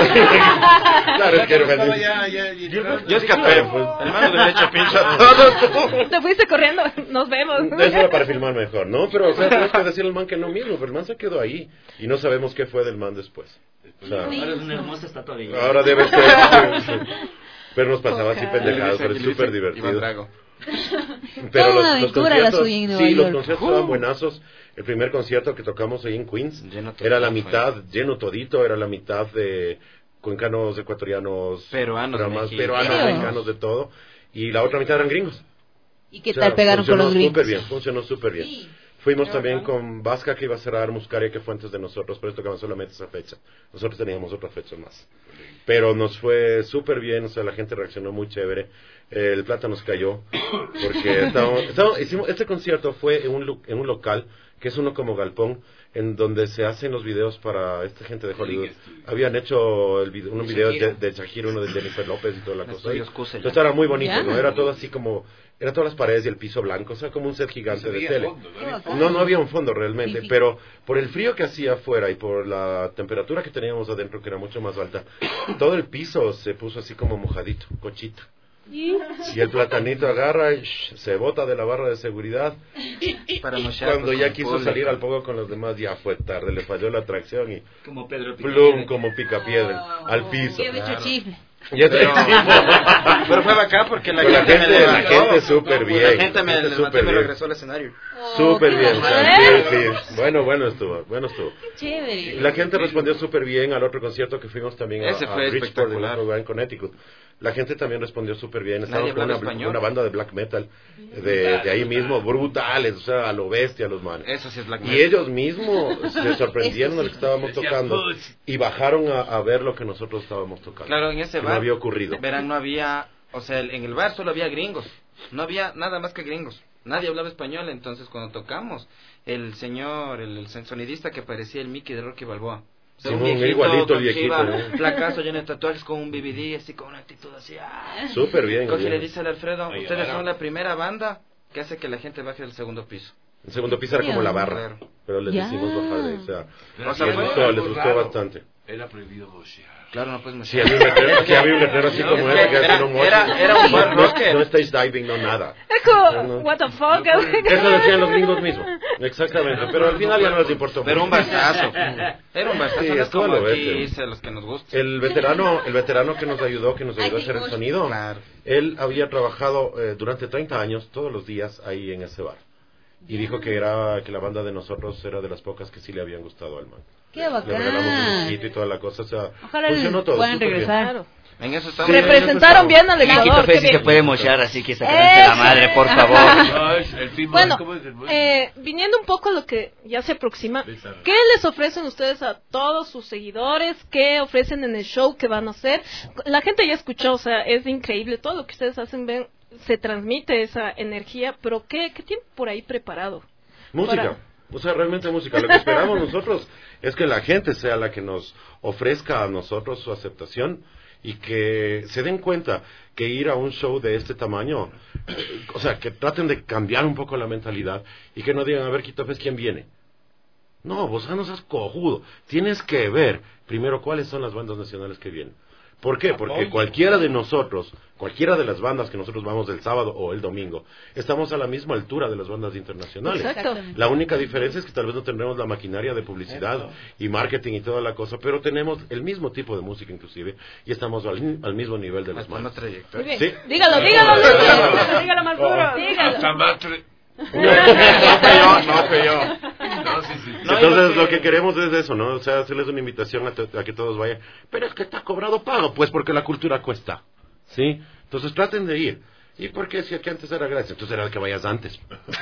Claro, es que era Estaba feliz. ya, ya, ya. Yo escapé, pues. El mano de derecho pincha Todo. Te fuiste corriendo, nos vemos. Eso era para filmar mejor, ¿no? Pero, o sea, tenemos que decirle al man que no mismo, pero el man se quedó ahí y no sabemos qué fue del man después. O sea, Ahora es una hermosa estatua de ella. ahora debe ser. sí, sí. Pero nos pasaba así Ojalá. pendejados, pero es súper Iván divertido. Drago. Pero Toda los, una los aventura la conciertos, suya en Nueva sí, los York. conciertos estaban buenazos. El primer concierto que tocamos ahí en Queens Lleno total, era la fue. mitad, lleno todito, era la mitad de cuencanos, ecuatorianos, Peruanos, dramas, mexicanos. peruanos, ¿En serio? mexicanos, de todo. Y la otra mitad eran gringos. ¿Y qué O sea, tal pegaron con funcionó los gringos? súper bien, funcionó súper bien. Fuimos también con Vasca, que iba a cerrar Muscaria, que fue antes de nosotros, pero tocaban solamente esa fecha. Nosotros teníamos otra fecha más. Pero nos fue súper bien, o sea, la gente reaccionó muy chévere. El plata nos cayó, porque estábamos, estábamos- hicimos, este concierto fue en un, lu- en un local, que es uno como galpón, en donde se hacen los videos para esta gente de Hollywood. Habían hecho el video, unos videos de, de Shakira, uno de Jennifer López y toda la cosa. Estudios Cuse, ya. Entonces era muy bonito, Ya. ¿no? Era todo así como, era todas las paredes y el piso blanco, o sea, como un set gigante No de había tele. fondo, no había fondo. No, no había un fondo realmente, Sí, sí. pero por el frío que hacía afuera y por la temperatura que teníamos adentro, que era mucho más alta, todo el piso se puso así como mojadito, cochito. ¿Y? Y el platanito agarra y shh, se bota de la barra de seguridad. Para mochar, Cuando pues, ya con quiso público. salir al poco con los demás, ya fue tarde, le falló la tracción y Como Pedro plum, como picapiedra, al piso. Qué bicho chifle. Ya te- Pero, pero fue bacán porque la Pero la gente, me gente- la levantó. gente súper bien, La gente me la gente levantó y súper me bien. regresó al escenario. Súper bien, o sea, ¿Eh? sí, sí. Bueno, bueno estuvo, bueno estuvo. Chévere. La gente respondió súper bien al otro concierto que fuimos también a, Ese a fue Bridgeport, en espectacular. otro lugar en Connecticut. La gente también respondió súper bien. Estábamos Nadie con hablaba una, español. una banda de black metal de, de ahí mismo, brutales, o sea, a lo bestia los manes. Eso sí es Black Y Metal. ellos mismos se sorprendieron de lo que estábamos tocando y bajaron a, a ver lo que nosotros estábamos tocando. Claro, en ese Que bar. no había ocurrido. Verán, no había. O sea, el- en el bar solo había gringos. No había nada más que gringos. Nadie hablaba español. Entonces, cuando tocamos, el señor, el, el sonidista que parecía el Mickey de Rocky Balboa. O sea, Sí, un un viejito, igualito el con viejito, chiva, ¿no? flacazo, lleno de tatuajes, con un B B D, así con una actitud así. ah. Súper bien. Coge y bien. le dice al Alfredo, Oye, ustedes ahora- son la primera banda que hace que la gente baje del segundo piso. El segundo piso era como la barra, pero les Ya. hicimos bajar de, o sea, Pero O sea, les fue gustó, algo les gustó raro. bastante. Era prohibido mochear. Claro, no puedes Sí, había un letrero, aquí había un letrero así como Era- ese que hace no moche. era- era un bar no, rocker. no stage diving, no nada. Es como, No, no. what the fuck. Eso decían los gringos mismos. Exactamente, pero al final ya no les importó. Pero un barzazo. Era un barzazo, Sí, no es estuvo como a lo aquí bestia. irse a los que nos gustan. El veterano, el veterano que nos ayudó, que nos ayudó a Ay, hacer el qué sonido, Claro. él había trabajado eh, durante treinta años, todos los días, ahí en ese bar. Y dijo que era que la banda de nosotros era de las pocas que sí le habían gustado al man. Qué Le regalamos un bacán. disquito y toda la cosa, o sea, Ojalá funcionó todo. puedan súper bien. regresar. En eso estamos. Representaron bien al Y Quito Ecuador. Fest qué sí se bien. puede mochar, así que sacranse la madre, por favor. No, es el pinball, Bueno, ¿cómo es el bol? eh, viniendo un poco a lo que ya se aproxima, ¿qué les ofrecen ustedes a todos sus seguidores? ¿Qué ofrecen en el show que van a hacer? La gente ya escuchó, o sea, es increíble todo lo que ustedes hacen, ven, se transmite esa energía, pero ¿qué, qué tienen por ahí preparado? Música, Para- o sea, realmente música. Lo que esperamos nosotros es que la gente sea la que nos ofrezca a nosotros su aceptación y que se den cuenta que ir a un show de este tamaño, eh, o sea, que traten de cambiar un poco la mentalidad y que no digan, a ver, Quito Fest, ¿quién viene? No, vos no seas cojudo. Tienes que ver primero cuáles son las bandas nacionales que vienen. ¿Por qué? Porque cualquiera de nosotros, cualquiera de las bandas que nosotros vamos el sábado o el domingo, estamos a la misma altura de las bandas internacionales. Exacto. La única diferencia es que tal vez no tendremos la maquinaria de publicidad y marketing y toda la cosa, pero tenemos el mismo tipo de música inclusive y estamos al, al mismo nivel de las Más bandas. Muy trayectoria. bien. Sí. Dígalo, dígalo, Lucho. Dígalo más duro. Dígalo. Hasta más tre- No fue yo, no fue yo. No, sí, sí. No, Entonces y lo lo que- que queremos es eso, ¿no? O sea, hacerles una invitación a, to- a que todos vayan. Pero es que está cobrado pago, pues porque la cultura cuesta, ¿sí? Entonces traten de ir. ¿Y por qué si aquí antes era gratis? Entonces era el que vayas antes.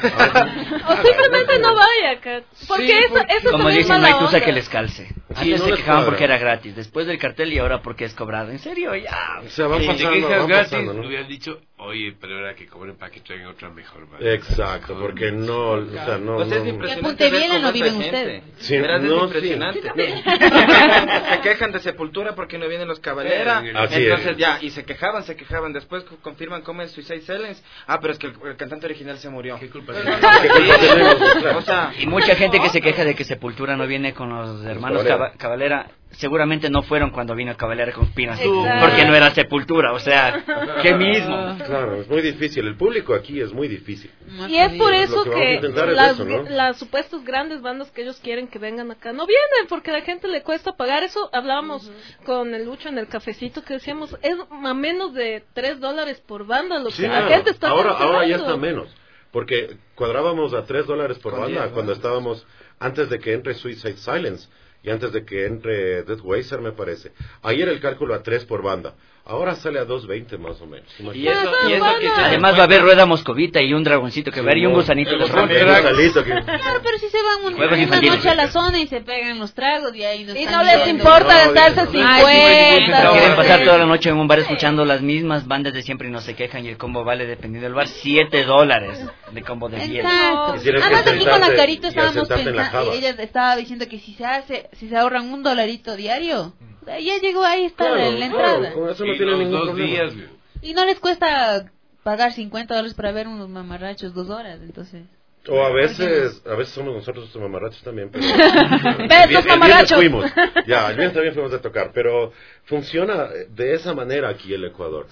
O simplemente no vaya acá. Porque Sí, eso, porque- eso Como también es dicen, no hay mala tusa onda. que les calce. Sí, Antes no se les quejaban cuadra. porque era gratis, después del cartel y ahora porque es cobrado. ¿En serio? Ya. Se van Si te pasando, quejas van gratis, pasando, ¿no? hubieran dicho, oye, pero ahora que cobren para que traigan otra mejor banda. Exacto, porque no, o sea, no... Pues es no- impresionante. Punta ver Viena cómo no esta viven gente. ustedes. Sí, Verás, no, es impresionante. sí. Se quejan de Sepultura porque no vienen los Cabalera. Así Entonces es. ya, y se quejaban, se quejaban. Después co- confirman cómo es Suicide Silence. Ah, pero es que el, el cantante original se murió. ¿Qué culpa No, tiene? no, no, ¿Qué culpa sí. tenemos? Claro. O sea, Y mucha gente que se queja de que Sepultura no viene con los hermanos Cabalera. Caba- Cabalera, seguramente no fueron cuando vino Cabalera con Pinas, Exacto. porque no era Sepultura, o sea, ¿qué mismo? Claro, es muy difícil. El público aquí es muy difícil. Y es por Lo eso que vamos a que intentar es las, eso, ¿no? las supuestas grandes bandas que ellos quieren que vengan acá no vienen porque a la gente le cuesta pagar. Eso hablábamos con el Lucho en el cafecito que decíamos, es a menos de tres dólares por banda lo Sí, que la claro. gente está ahora, ahora ya cancelando. está menos. Porque cuadrábamos a tres dólares por Con banda diez, cuando ¿no? estábamos, antes de que entre Suicide Silence y antes de que entre Death Wazer, me parece. Ahí era el cálculo a tres por banda. Ahora sale a dos veinte más o menos. y Imagínate. eso, y eso que se Además va a haber rueda moscovita y un dragoncito que ver y un no. gusanito de Un rompe. gusanito que- Claro, pero si se van un- Juegos una infantiles. noche a la zona y se pegan los tragos y ahí nos Y están no les viendo. importa No, gastarse dice, no. Ay, sí, cincuenta. No quieren pasar sí. toda la noche en un bar escuchando las mismas bandas de siempre y no se quejan y el combo vale, dependiendo del bar, siete dólares de combo de diez. Exacto. Y tienes que Además aquí con la sentarte carita y estábamos sentarte en la pensando, java. ella estaba diciendo que si se hace, si se ahorran un dolarito diario, ya llegó, ahí está Claro, la, la claro, entrada. con eso no Y tiene los ningún dos problema. días, güey. Y no les cuesta pagar cincuenta dólares para ver unos mamarrachos dos horas, entonces. O a veces, a veces somos nosotros los mamarrachos también. Pero Besos, el viernes mamarrachos. fuimos. Ya, el viernes también fuimos a tocar. Pero funciona de esa manera aquí el Ecuador. O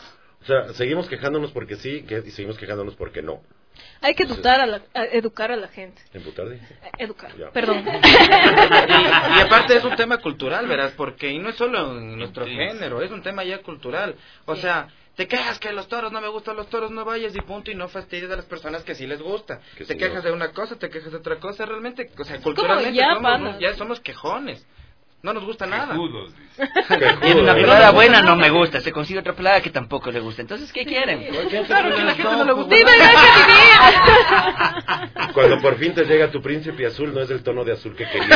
sea, seguimos quejándonos porque sí que, y seguimos quejándonos porque no. Hay que educar a, la, a educar a la gente. ¿Emputar, dije? Educar, Ya. perdón. Y, y aparte es un tema cultural, verás, porque y no es solo en nuestro género, es un tema ya cultural. O sí. sea, te quejas que los toros no me gustan los toros, no vayas y punto, y no fastidies a las personas que sí les gusta. Que te sí, quejas no. de una cosa, te quejas de otra cosa, realmente, o sea, Es culturalmente como ya, somos, pana. ya somos quejones. No nos gusta nada. Quejudos, dice. Tiene una pelada buena, no me gusta. Se consigue otra pelada que tampoco le gusta. Entonces, ¿qué quieren? Claro que a la gente no le gusta. Dime, que Cuando por fin te llega tu príncipe azul, no es el tono de azul que querías.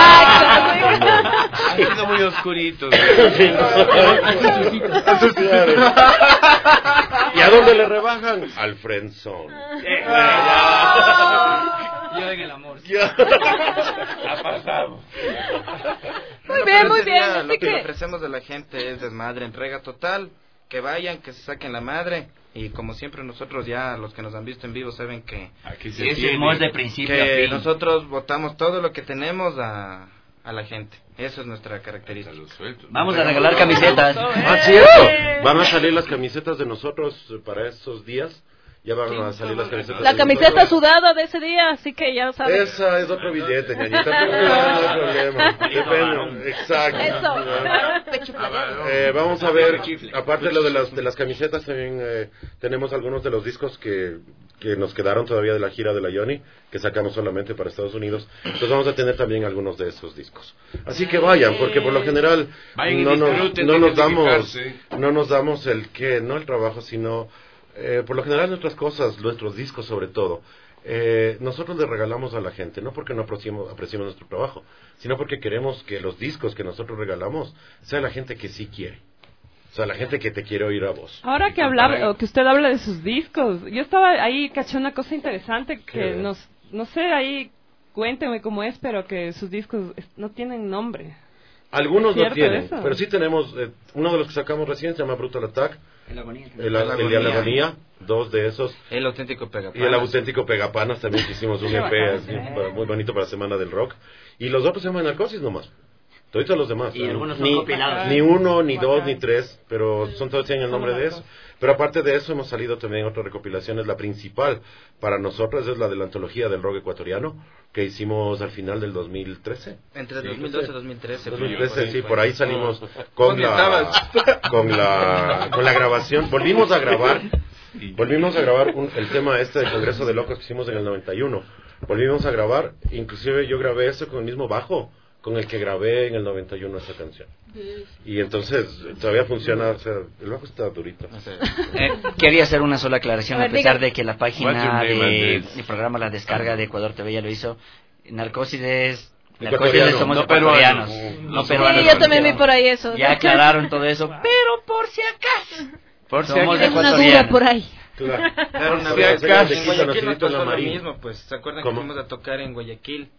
Ha sido muy oscurito. Sí, no. Claro. ¿Y a dónde le rebajan? Al friendzone. Yo en el amor. Ha pasado. Muy bien, muy Ese bien. día Así Lo que le que, ofrecemos a la gente es desmadre, entrega total. Que vayan, que se saquen la madre. Y como siempre nosotros ya, los que nos han visto en vivo, saben que, Aquí se Ese tiene. humor de principio a que fin. nosotros votamos todo lo que tenemos a, a la gente. Eso es nuestra característica. Los sueltos. Vamos a regalar camisetas. Ah, cierto. Van a salir las camisetas de nosotros para esos días. Ya van a salir las camisetas. la de camiseta nosotros. sudada de ese día, así que ya sabes. Esa es otro billete, ñañita, pero no hay problema. Depende. Exacto. Eso. Pecho plateado. Eh, vamos a ver, aparte de lo de las de las camisetas, también eh, tenemos algunos de los discos que, que nos quedaron todavía de la gira de la Yoni, que sacamos solamente para Estados Unidos. Entonces vamos a tener también algunos de esos discos. Así que vayan, porque por lo general Vayan y no nos, disfruten, no nos dejen de damos quejarse. no nos damos el que, no el trabajo, sino eh, por lo general nuestras cosas, nuestros discos sobre todo. Eh, nosotros le regalamos a la gente, no porque no apreciemos, apreciemos nuestro trabajo, sino porque queremos que los discos que nosotros regalamos sea la gente que sí quiere. O sea, la gente que te quiere oír a vos. Ahora que habla, o que usted habla de sus discos, yo estaba ahí, caché una cosa interesante que ¿Qué? nos, no sé, ahí cuénteme cómo es, pero que sus discos es- no tienen nombre. Algunos no ¿Cierto tienen, eso? pero sí tenemos, eh, uno de los que sacamos recién se llama Brutal Attack, El agonía. el, el de la agonía, dos de esos, El auténtico pegapanas. y el auténtico Pegapanas también que hicimos un Qué E P bacán. así, para- muy bonito para la Semana del Rock. Y los otros se llaman Narcosis nomás. Todos los demás. Y ¿no? algunos son ni, compilados. ni uno, ni Bacán. dos, ni tres, pero son todos tienen el nombre de eso. Pero aparte de eso hemos salido también otras recopilaciones. La principal para nosotros es la de la antología del rock ecuatoriano que hicimos al final del dos mil trece. Entre Sí, dos mil doce y dos mil trece. dos mil por trece, ahí sí, fue. por ahí salimos con ¿Dónde la, estabas? con la con la grabación. Volvimos a grabar, volvimos a grabar un- el tema este del Congreso de Locos que hicimos en el noventa y uno. Volvimos a grabar, inclusive yo grabé eso con el mismo bajo con el que grabé en el noventa y uno esa canción. Y entonces todavía funciona, o sea, el bajo está durito. O sea, Eh, quería hacer una sola aclaración, A a ver, pesar diga. de que la What's página your name, de Andrés? el programa La Descarga de Ecuador T V ya lo hizo. Narcosis es Narcosis Ecuatoriano, somos no ecuatorianos, peruanos. no Sí, peruanos. yo también vi por ahí eso. Ya aclararon todo eso, pero por si acaso. Por si Somos acaso. Tengo una duda ecuatorianos. por ahí. Claro. Claro, una Si vez acaso. en Guayaquil nos Nacidito en la pasó lo Marín. mismo, pues, ¿se acuerdan ¿Cómo? que fuimos a tocar en Guayaquil?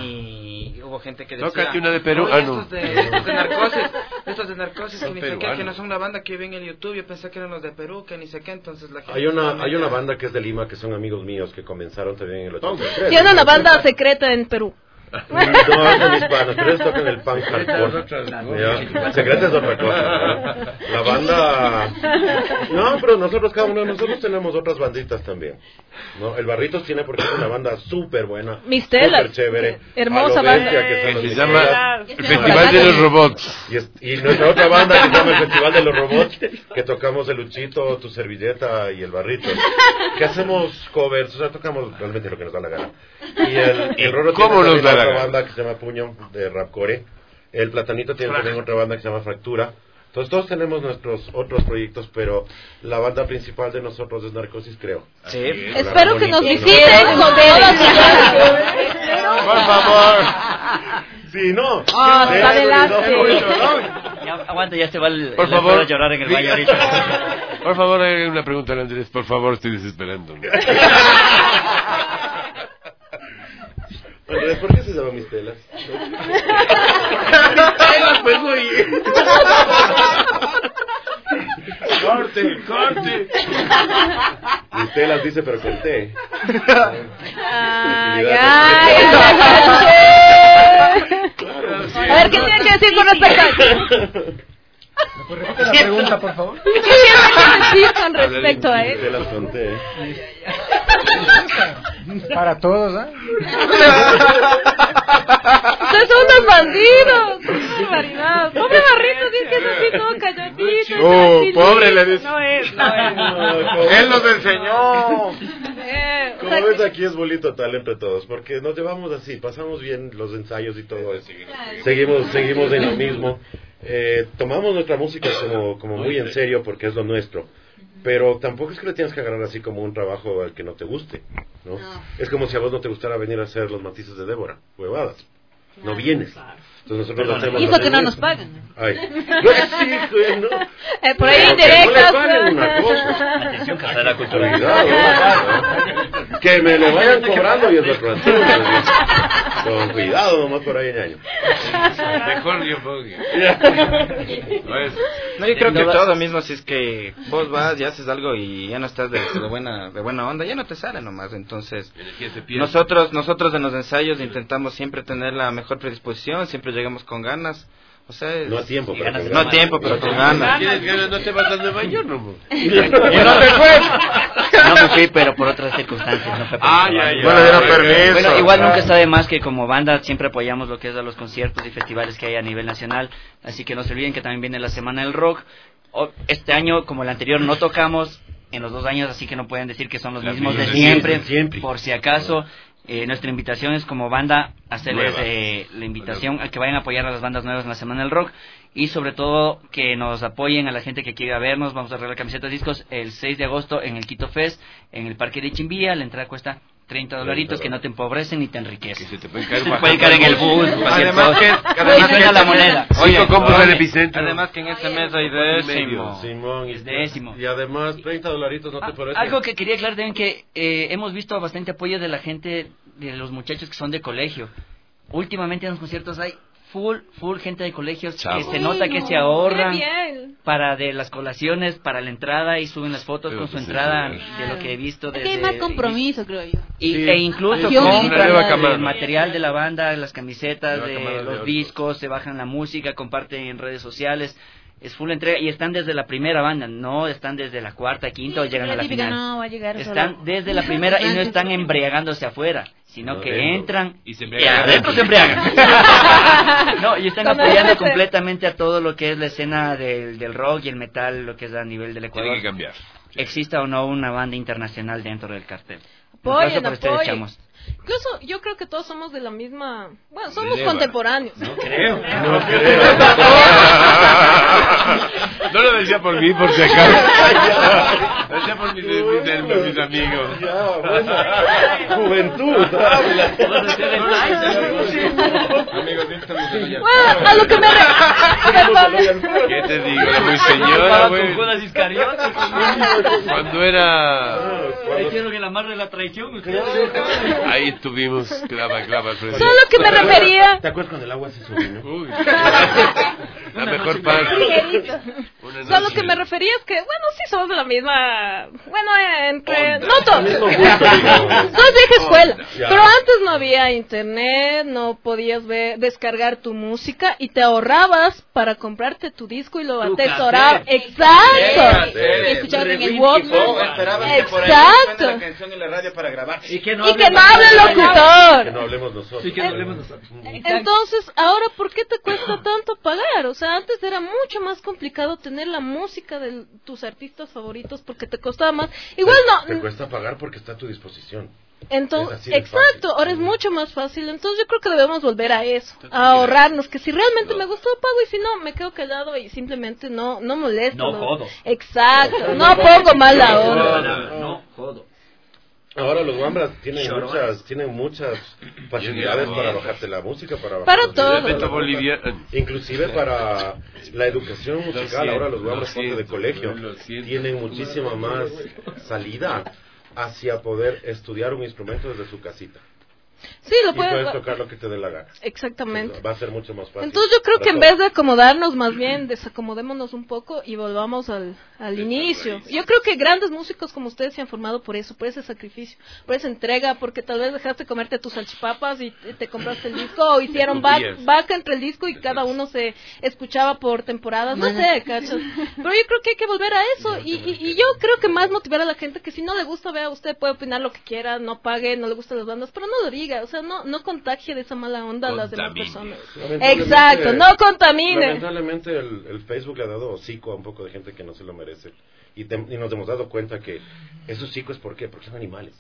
Y hubo gente que decía... Tócate una de Perú. "Oye, Ah, no. estos de, estos de Narcosis, estos de Narcosis, Son que ni sé qué, que peruanos. no son una banda que vi en el YouTube, yo pensé que eran los de Perú, que ni sé qué, entonces la gente... Hay una solamente- hay una banda que es de Lima que son amigos míos que comenzaron también en el ochenta y tres. Tiene una banda secreta en Perú. No, son mis panas, pero ellos tocan el punk Secreta es hardcore. otra cosa. Ya, secreta es otra cosa. ¿no? La banda... No, pero nosotros, cada uno de nosotros tenemos otras banditas también. ¿no? El Barritos tiene, por ejemplo, una banda súper buena. Mistelas. Súper chévere. Hermosa A lo bestia, banda. que son los Se Mistelas. llama Sí. el Festival de los Robots. Y, es- y nuestra otra banda que se llama el Festival de los Robots, que tocamos el Luchito, Tu Servilleta y el Barritos. Que hacemos covers, o sea, tocamos realmente lo que nos da la gana. Y el, el Roro tiene ¿Cómo nos también da la otra gana? banda que se llama Puño, de Rapcore. El Platanito tiene también otra banda que se llama Fractura. Entonces todos tenemos nuestros otros proyectos, pero la banda principal de nosotros es Narcosis, creo. Sí. Espero que nos Bonito, ¿no? visiten con todas sus... Por favor. Sí, no. Ah, Sí, adelante. no. Ya, aguanta, ya se va el, Por el favor. a llorar en el baño ahorita. Por favor, hay una pregunta, Andrés. Por favor, estoy desesperando. Andrés, ¿por qué se llama Mistelas? Corte, corte. Mistelas dice, pero con T. Ay, ay, ay, ay. A ver, ¿qué tiene que decir con esta canción? ¿Me puedes repetir la pregunta, por favor? ¿Qué viene a decir con respecto a Te eso? las conté. Para todos, ¿ah? Ustedes son unos bandidos. ¡Qué barbaridad! Pobre Barrito, dice que es así todo calladito. Oh, tranquilito. pobre, le dice. No es, no es. Él nos enseñó. Eh, o Como sea, ves, aquí es bully total entre todos, porque nos llevamos así, pasamos bien los ensayos y todo eso. Seguimos, seguimos en lo mismo. Eh, tomamos nuestra música como, como muy en serio porque es lo nuestro. Pero tampoco es que le tienes que agarrar así como un trabajo al que no te guste, ¿no? No. Es como si a vos no te gustara venir a hacer los matices de Débora, huevadas. No vienes. Entonces nosotros lo hacemos. Y porque así. no nos pagan. Ay. No, sí, güey, no. eh, por ahí Pero que indirectas. no le paguen una cosa. Atención, casa de la cultura. Cuidado, que me le vayan cobrando y es otro asunto. Con cuidado nomás por ahí, ñaño. Mejor yo pongo. No, yo creo que todo mismo, si es que vos vas y haces algo y ya no estás de, de buena de buena onda, ya no te sale nomás. Entonces, nosotros nosotros en los ensayos intentamos siempre tener la mejor predisposición, siempre llegamos con ganas. O sea, es- No a tiempo, pero con no a ganas. tiempo, pero con ganas. ¿Tienes ganas? No te vas a Nueva York, no. Y no te fue. No me fui, pero por otras circunstancias. No fue por Ah, el ya, trabajo. ya. No le dieron permiso. Bueno, igual nunca está de más que como banda siempre apoyamos lo que es a los conciertos y festivales que hay a nivel nacional. Así que no se olviden que también viene la Semana del Rock. O- Este año, como el anterior, no tocamos en los dos años, así que no pueden decir que son los Las mismos de mismas de siempre. siempre, siempre. Por si acaso, eh, nuestra invitación es como banda hacerles Nuevas. eh, la invitación a que vayan a apoyar a las bandas nuevas en la Semana del Rock. Y sobre todo que nos apoyen a la gente que quiera vernos. Vamos a arreglar camisetas discos el seis de agosto en el Quito Fest, en el Parque de Chimbía. La entrada cuesta treinta dolaritos que no te empobrecen ni te enriquecen. Que se te pueden caer Se te bajando pueden caer en el bus. cualquier Además cosa. que, Y además suena que la moneda. Cinco compras oye, al epicentro. Además que en este mes hay décimo. Simón, y, Es décimo. y además treinta dolaritos no te Ah, parece. algo que quería aclarar también que eh, hemos visto bastante apoyo de la gente, de los muchachos que son de colegio. Últimamente en los conciertos hay full, full gente de colegios que Chavos. se nota que se Qué ahorran bien. para de las colaciones, para la entrada y suben las fotos Pero con su pues, entrada sí, de lo que he visto. Es que desde- hay más compromiso, creo yo. Y, Sí. e incluso Acción. Una compran nueva el camada. material de la banda, las camisetas, Nueva de camada de los autos. discos, se bajan la música, comparten en redes sociales. Es full entrega y están desde la primera banda, no están desde la cuarta, quinta o llegan a la típica, final. no, va a llegar Están solo. desde la primera y no están embriagándose afuera, sino No, que dentro. entran Y se y embriagan. adentro se embriagan. No, y están Cuando apoyando se- completamente a todo lo que es la escena del, del rock y el metal, lo que es a nivel del Tiene que Ecuador. cambiar. Exista o no una banda internacional dentro del cartel. Apoyen, Aplauso por ustedes, apoyen. chamos. Incluso yo creo que todos somos de la misma... Bueno, somos Débora. contemporáneos. No creo. No creo. No lo decía por mí, por si acaso. Lo decía por mis, mis, mis, mis amigos. Ya, bueno. Juventud, habla. Amigos, estamos en Bueno, a lo que me... Re... ¿Qué te digo? Era muy señora, güey. Judas Iscariote. Cuando era... Hicieron el amarre de la traición. ustedes. Ahí estuvimos, clava, clava. Freddy. Solo que me refería... ¿Te acuerdas cuando el agua se subió? Uy. La mejor parte. Ligerito. Una O sea, lo noche. que me refería es que, bueno, sí somos de la misma... Bueno, eh, entre... Onda. No todos. Mismo gusto, digamos. Todos de escuela. Ya. Pero antes no había internet, no podías ver, descargar tu música y te ahorrabas para comprarte tu disco y lo Tu atesorabas. cassette. Exacto. Sí. Y escuchar en el Rewind, Walkman. O esperaban que por ahí Exacto. suene la canción en la radio para grabar. Y que Y que no hable el Que locutor. no hablemos nosotros. Sí, que no hablemos nosotros. Entonces, ahora, ¿por qué te cuesta tanto pagar? O sea, antes era mucho más complicado tener la música de tus artistas favoritos porque te costaba más. Igual Te no. cuesta pagar porque está a tu disposición. Entonces, Es así de exacto, fácil. ahora es mucho más fácil. Entonces, yo creo que debemos volver a eso, a ahorrarnos. Que si realmente me gustó, pago y si no, me quedo callado y simplemente no, no molesto. No jodo. Exacto, no pongo mal la onda. No, jodo. Ahora los Wambras tienen Chorón. muchas, tienen muchas facilidades para bajarte la música, para Para bajar todo. los videos, Evento boliviano. inclusive para la educación musical. siento, Ahora los Wambras lo ponte de siento, colegio lo siento. tienen muchísima más salida hacia poder estudiar un instrumento desde su casita. Sí, lo y puede- puedes tocar lo que te dé la gana. Exactamente. Va a ser mucho más fácil. Entonces yo creo para que en todos. vez de acomodarnos, más bien desacomodémonos un poco y volvamos al, al inicio. Yo creo que grandes músicos como ustedes se han formado por eso, por ese sacrificio, por esa entrega, porque tal vez dejaste comerte tus salchipapas y te, te compraste el disco, o hicieron va- vaca entre el disco y cada uno se escuchaba por temporadas, no sé, cachas. Pero yo creo que hay que volver a eso y, y, y yo creo que más motivar a la gente que si no le gusta, vea, usted puede opinar lo que quiera, no pague, no le gustan las bandas, pero no lo diga, o sea, no, no contagie de esa mala onda a las demás Contamine. personas. Lamentablemente- Exacto, no contamine. Lamentablemente el, el Facebook le ha dado hocico a un poco de gente que no se lo merece. Y, te- y nos hemos dado cuenta que esos hocico es ¿por qué? Porque son animales.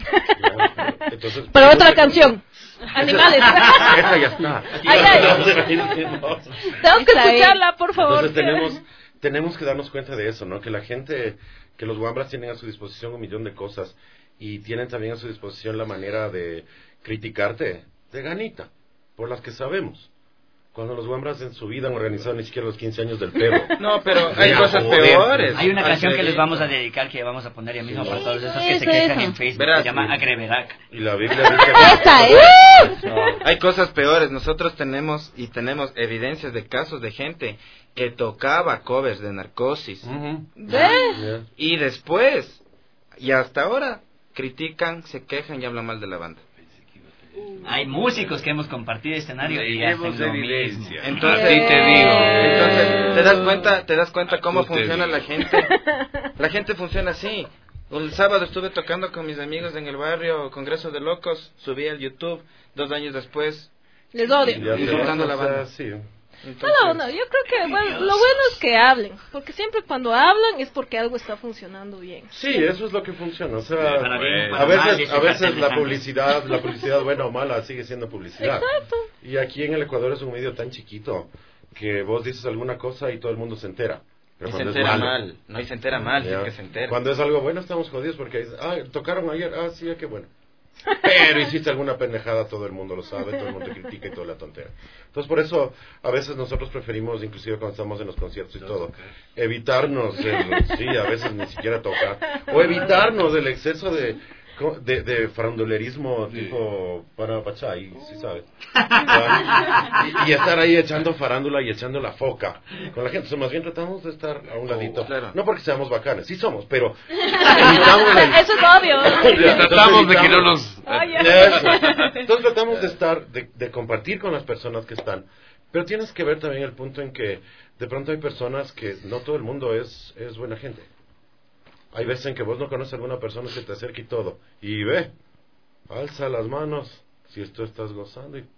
¿No? Entonces, Pero no otra sé- canción. Animales. Esa ya está. Ay, ay. No. Tengo que escucharla, por favor. Entonces tenemos, tenemos que darnos cuenta de eso, ¿no? Que la gente, que los guambras tienen a su disposición un millón de cosas y tienen también a su disposición la manera de criticarte de ganita, por las que sabemos. Cuando los guambras en su vida han organizado ni siquiera los quince años del perro. No, pero hay Ya, cosas joder. peores. Hay una Al canción que ser- les vamos a dedicar, que vamos a poner ya mismo para todos esos que Eso, se quejan eso. en Facebook. Verás, se llama sí. Agreverac. Y la Biblia dice... Esa es. No, hay cosas peores. Nosotros tenemos y tenemos evidencias de casos de gente que tocaba covers de Narcosis. Ujú. ¿Ves? Y después, y hasta ahora, critican, se quejan y hablan mal de la banda. Hay músicos que hemos compartido escenario y Tenemos hacen lo mismo. evidencia. Entonces, Sí te digo. entonces, te das cuenta, te das cuenta cómo Tú te funciona digo. la gente. La gente funciona así. El sábado estuve tocando con mis amigos en el barrio Congreso de Locos, subí al YouTube, dos años después, Les odio. Ya te Insultando vas, la o sea, banda. sí. entonces, No, no, yo creo que bueno, lo bueno es que hablen, porque siempre cuando hablan es porque algo está funcionando bien. Sí, eso es lo que funciona. O sea, Para bien, a para mal, veces, dice a veces Cartel de la Sangre. publicidad, la publicidad buena o mala sigue siendo publicidad. Exacto. Y aquí en el Ecuador es un medio tan chiquito que vos dices alguna cosa y todo el mundo se entera. Pero y se cuando es entera malo, mal, no, y se entera mal, si ya. es que se entera. Cuando es algo bueno estamos jodidos porque dices, ah, tocaron ayer, ah, sí, qué bueno. Pero hiciste alguna pendejada, todo el mundo lo sabe, todo el mundo te critica y toda la tontera. Entonces por eso a veces nosotros preferimos, inclusive cuando estamos en los conciertos y todo, evitarnos, el, sí, a veces ni siquiera tocar, o evitarnos el exceso de de, de farandulerismo tipo para pachá, y sí sabe. Y, y estar ahí echando farándula y echando la foca con la gente. O sea, más bien tratamos de estar a un ladito. Claro. No porque seamos bacanes, sí somos, pero evitamos el- Eso es obvio. Ya, Tratamos de que no evitamos- nos... Ay, Eso. Entonces tratamos de estar, de, de compartir con las personas que están. Pero tienes que ver también el punto en que de pronto hay personas que no todo el mundo es, es buena gente. Hay veces en que vos no conoces a alguna persona que te acerque y todo. Y ve, alza las manos si esto estás gozando. Y...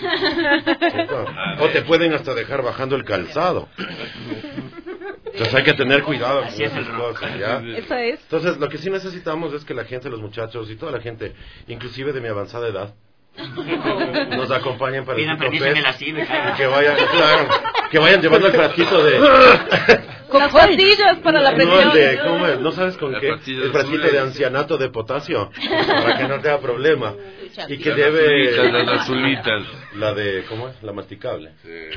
o te pueden hasta dejar bajando el calzado. Entonces hay que tener cuidado con Así es esas el rock. cosas, ¿ya? Esa es. Entonces, lo que sí necesitamos es que la gente, los muchachos y toda la gente, inclusive de mi avanzada edad, nos acompañen para Pidan el Kito permiso en el Fest, asilo. y que vayan, claro, que vayan llevando el frasquito de... Con pastillas para la No, presión. el de, ¿cómo es? ¿No sabes con La qué? pastilla El de frasquito azul. de ancianato de potasio, para que no te haga problema. Y que Las debe... azulitas, las azulitas. La de, ¿cómo es? La masticable.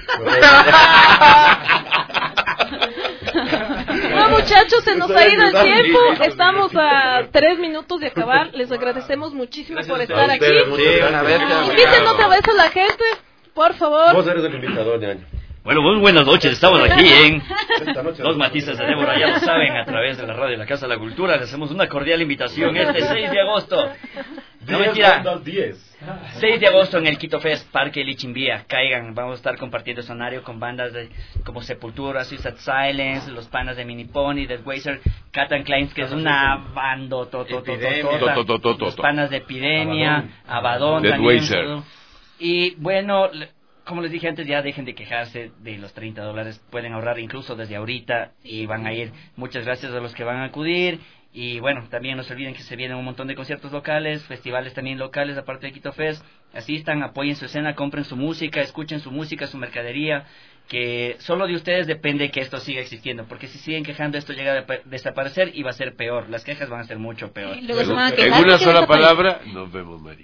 No, muchachos, se nos ha ido el Estoy tiempo. ayudando. Estamos a tres minutos de acabar. Les agradecemos muchísimo por estar A aquí. ustedes, muchas Sí, gracias. una vez ya. Inviten otra vez a la gente, por favor. Vos eres el invitador de año. Bueno, muy buenas noches, estamos aquí en Esta noche Los Matices de Débora, ya lo saben, a través de la radio de la Casa de la Cultura. Les hacemos una cordial invitación este seis de agosto. No diez mentira, bandas, diez. seis de agosto en el Quito Fest, Parque Lichimbía. Caigan, vamos a estar compartiendo escenario con bandas de, como Sepultura, Suicide Silence, los panas de Mini Pony, Dead Wazer, Cat and Kleins, que es una banda Epidemia. Tototototo. los panas de Epidemia, Abadón Dead también. Wazer. Y bueno, le- como les dije antes, ya dejen de quejarse de los treinta dólares, pueden ahorrar incluso desde ahorita y van a ir. Muchas gracias a los que van a acudir. Y bueno, también no se olviden que se vienen un montón de conciertos locales, festivales también locales, aparte de Quito Fest. Asistan, apoyen su escena, compren su música, escuchen su música, su mercadería, que solo de ustedes depende que esto siga existiendo, porque si siguen quejando esto llega a depa- desaparecer y va a ser peor, las quejas van a ser mucho peor. Y luego se van a En quejar una de que sola desaparece. palabra, nos vemos maricas.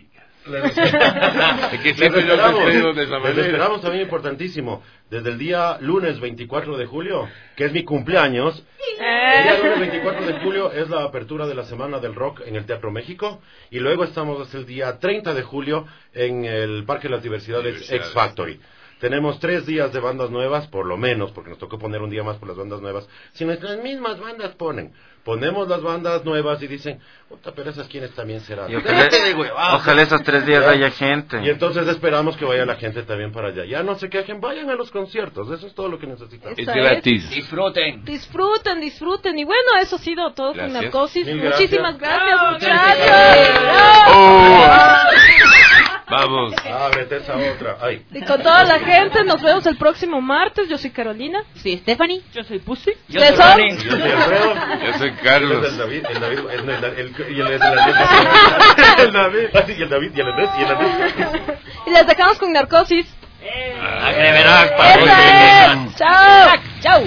Les, Es que siempre yo esperamos, te creo de esa les manera. esperamos también importantísimo. Desde el día lunes veinticuatro de julio, que es mi cumpleaños. El día lunes veinticuatro de julio es la apertura de la Semana del Rock en el Teatro México. Y luego estamos hasta el día treinta de julio en el Parque de las Diversidades Diversidades. X Factory. Tenemos tres días de bandas nuevas, por lo menos, porque nos tocó poner un día más por las bandas nuevas. Si nuestras mismas bandas ponen, ponemos las bandas nuevas y dicen, puta, pero esas quienes también serán. Y ojalá, ojalá esos tres días haya gente. Y entonces esperamos que vaya la gente también para allá. Ya no se quejen, vayan a los conciertos, eso es todo lo que necesitan. Es gratis. Disfruten. Disfruten, disfruten. Y bueno, eso ha sido todo con Gracias. Narcosis. Mil Muchísimas gracias, Bravo, muchachos. Oh. Vamos. Ábrete esa otra. Ay. Y con toda la gente, nos vemos el próximo martes. Yo soy Carolina. Sí, Stephanie. Yo soy Pussy. Yo ¿Qué soy son? Ronin. Yo soy Alfredo. Yo soy Él es Carlos. el David, el David, el, el, el, y el, el, el, el David, así, y el David, y el Andrés, y el Andrés. Y les dejamos con Narcosis. Agreverá, para ¡Esa es! ¡Chao! ¡Chao!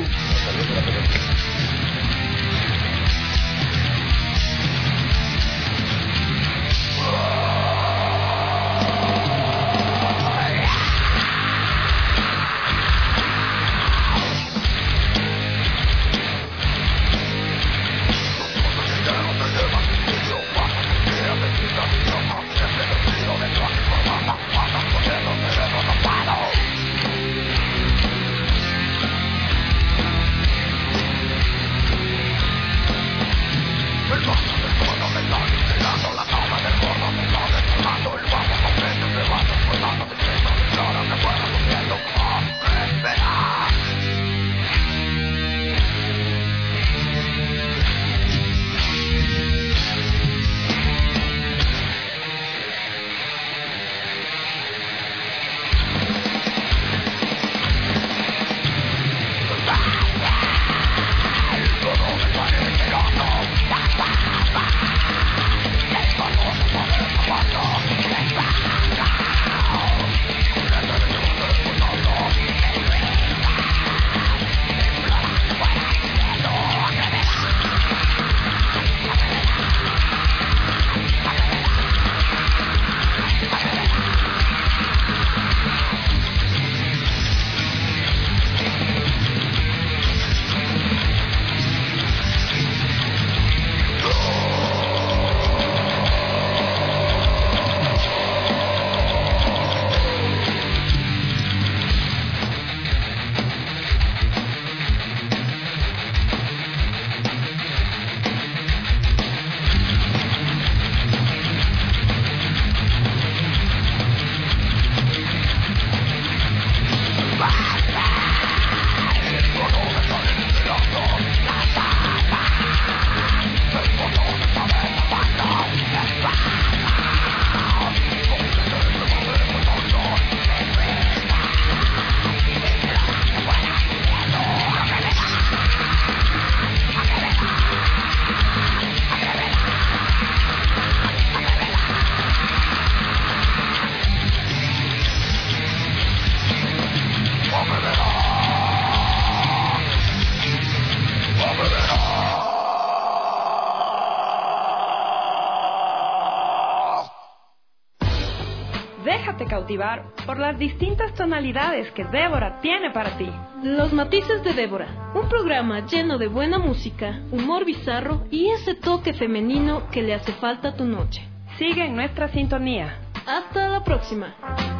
Déjate cautivar por las distintas tonalidades que Débora tiene para ti. Los matices de Débora, un programa lleno de buena música, humor bizarro y ese toque femenino que le hace falta a tu noche. Sigue en nuestra sintonía. Hasta la próxima.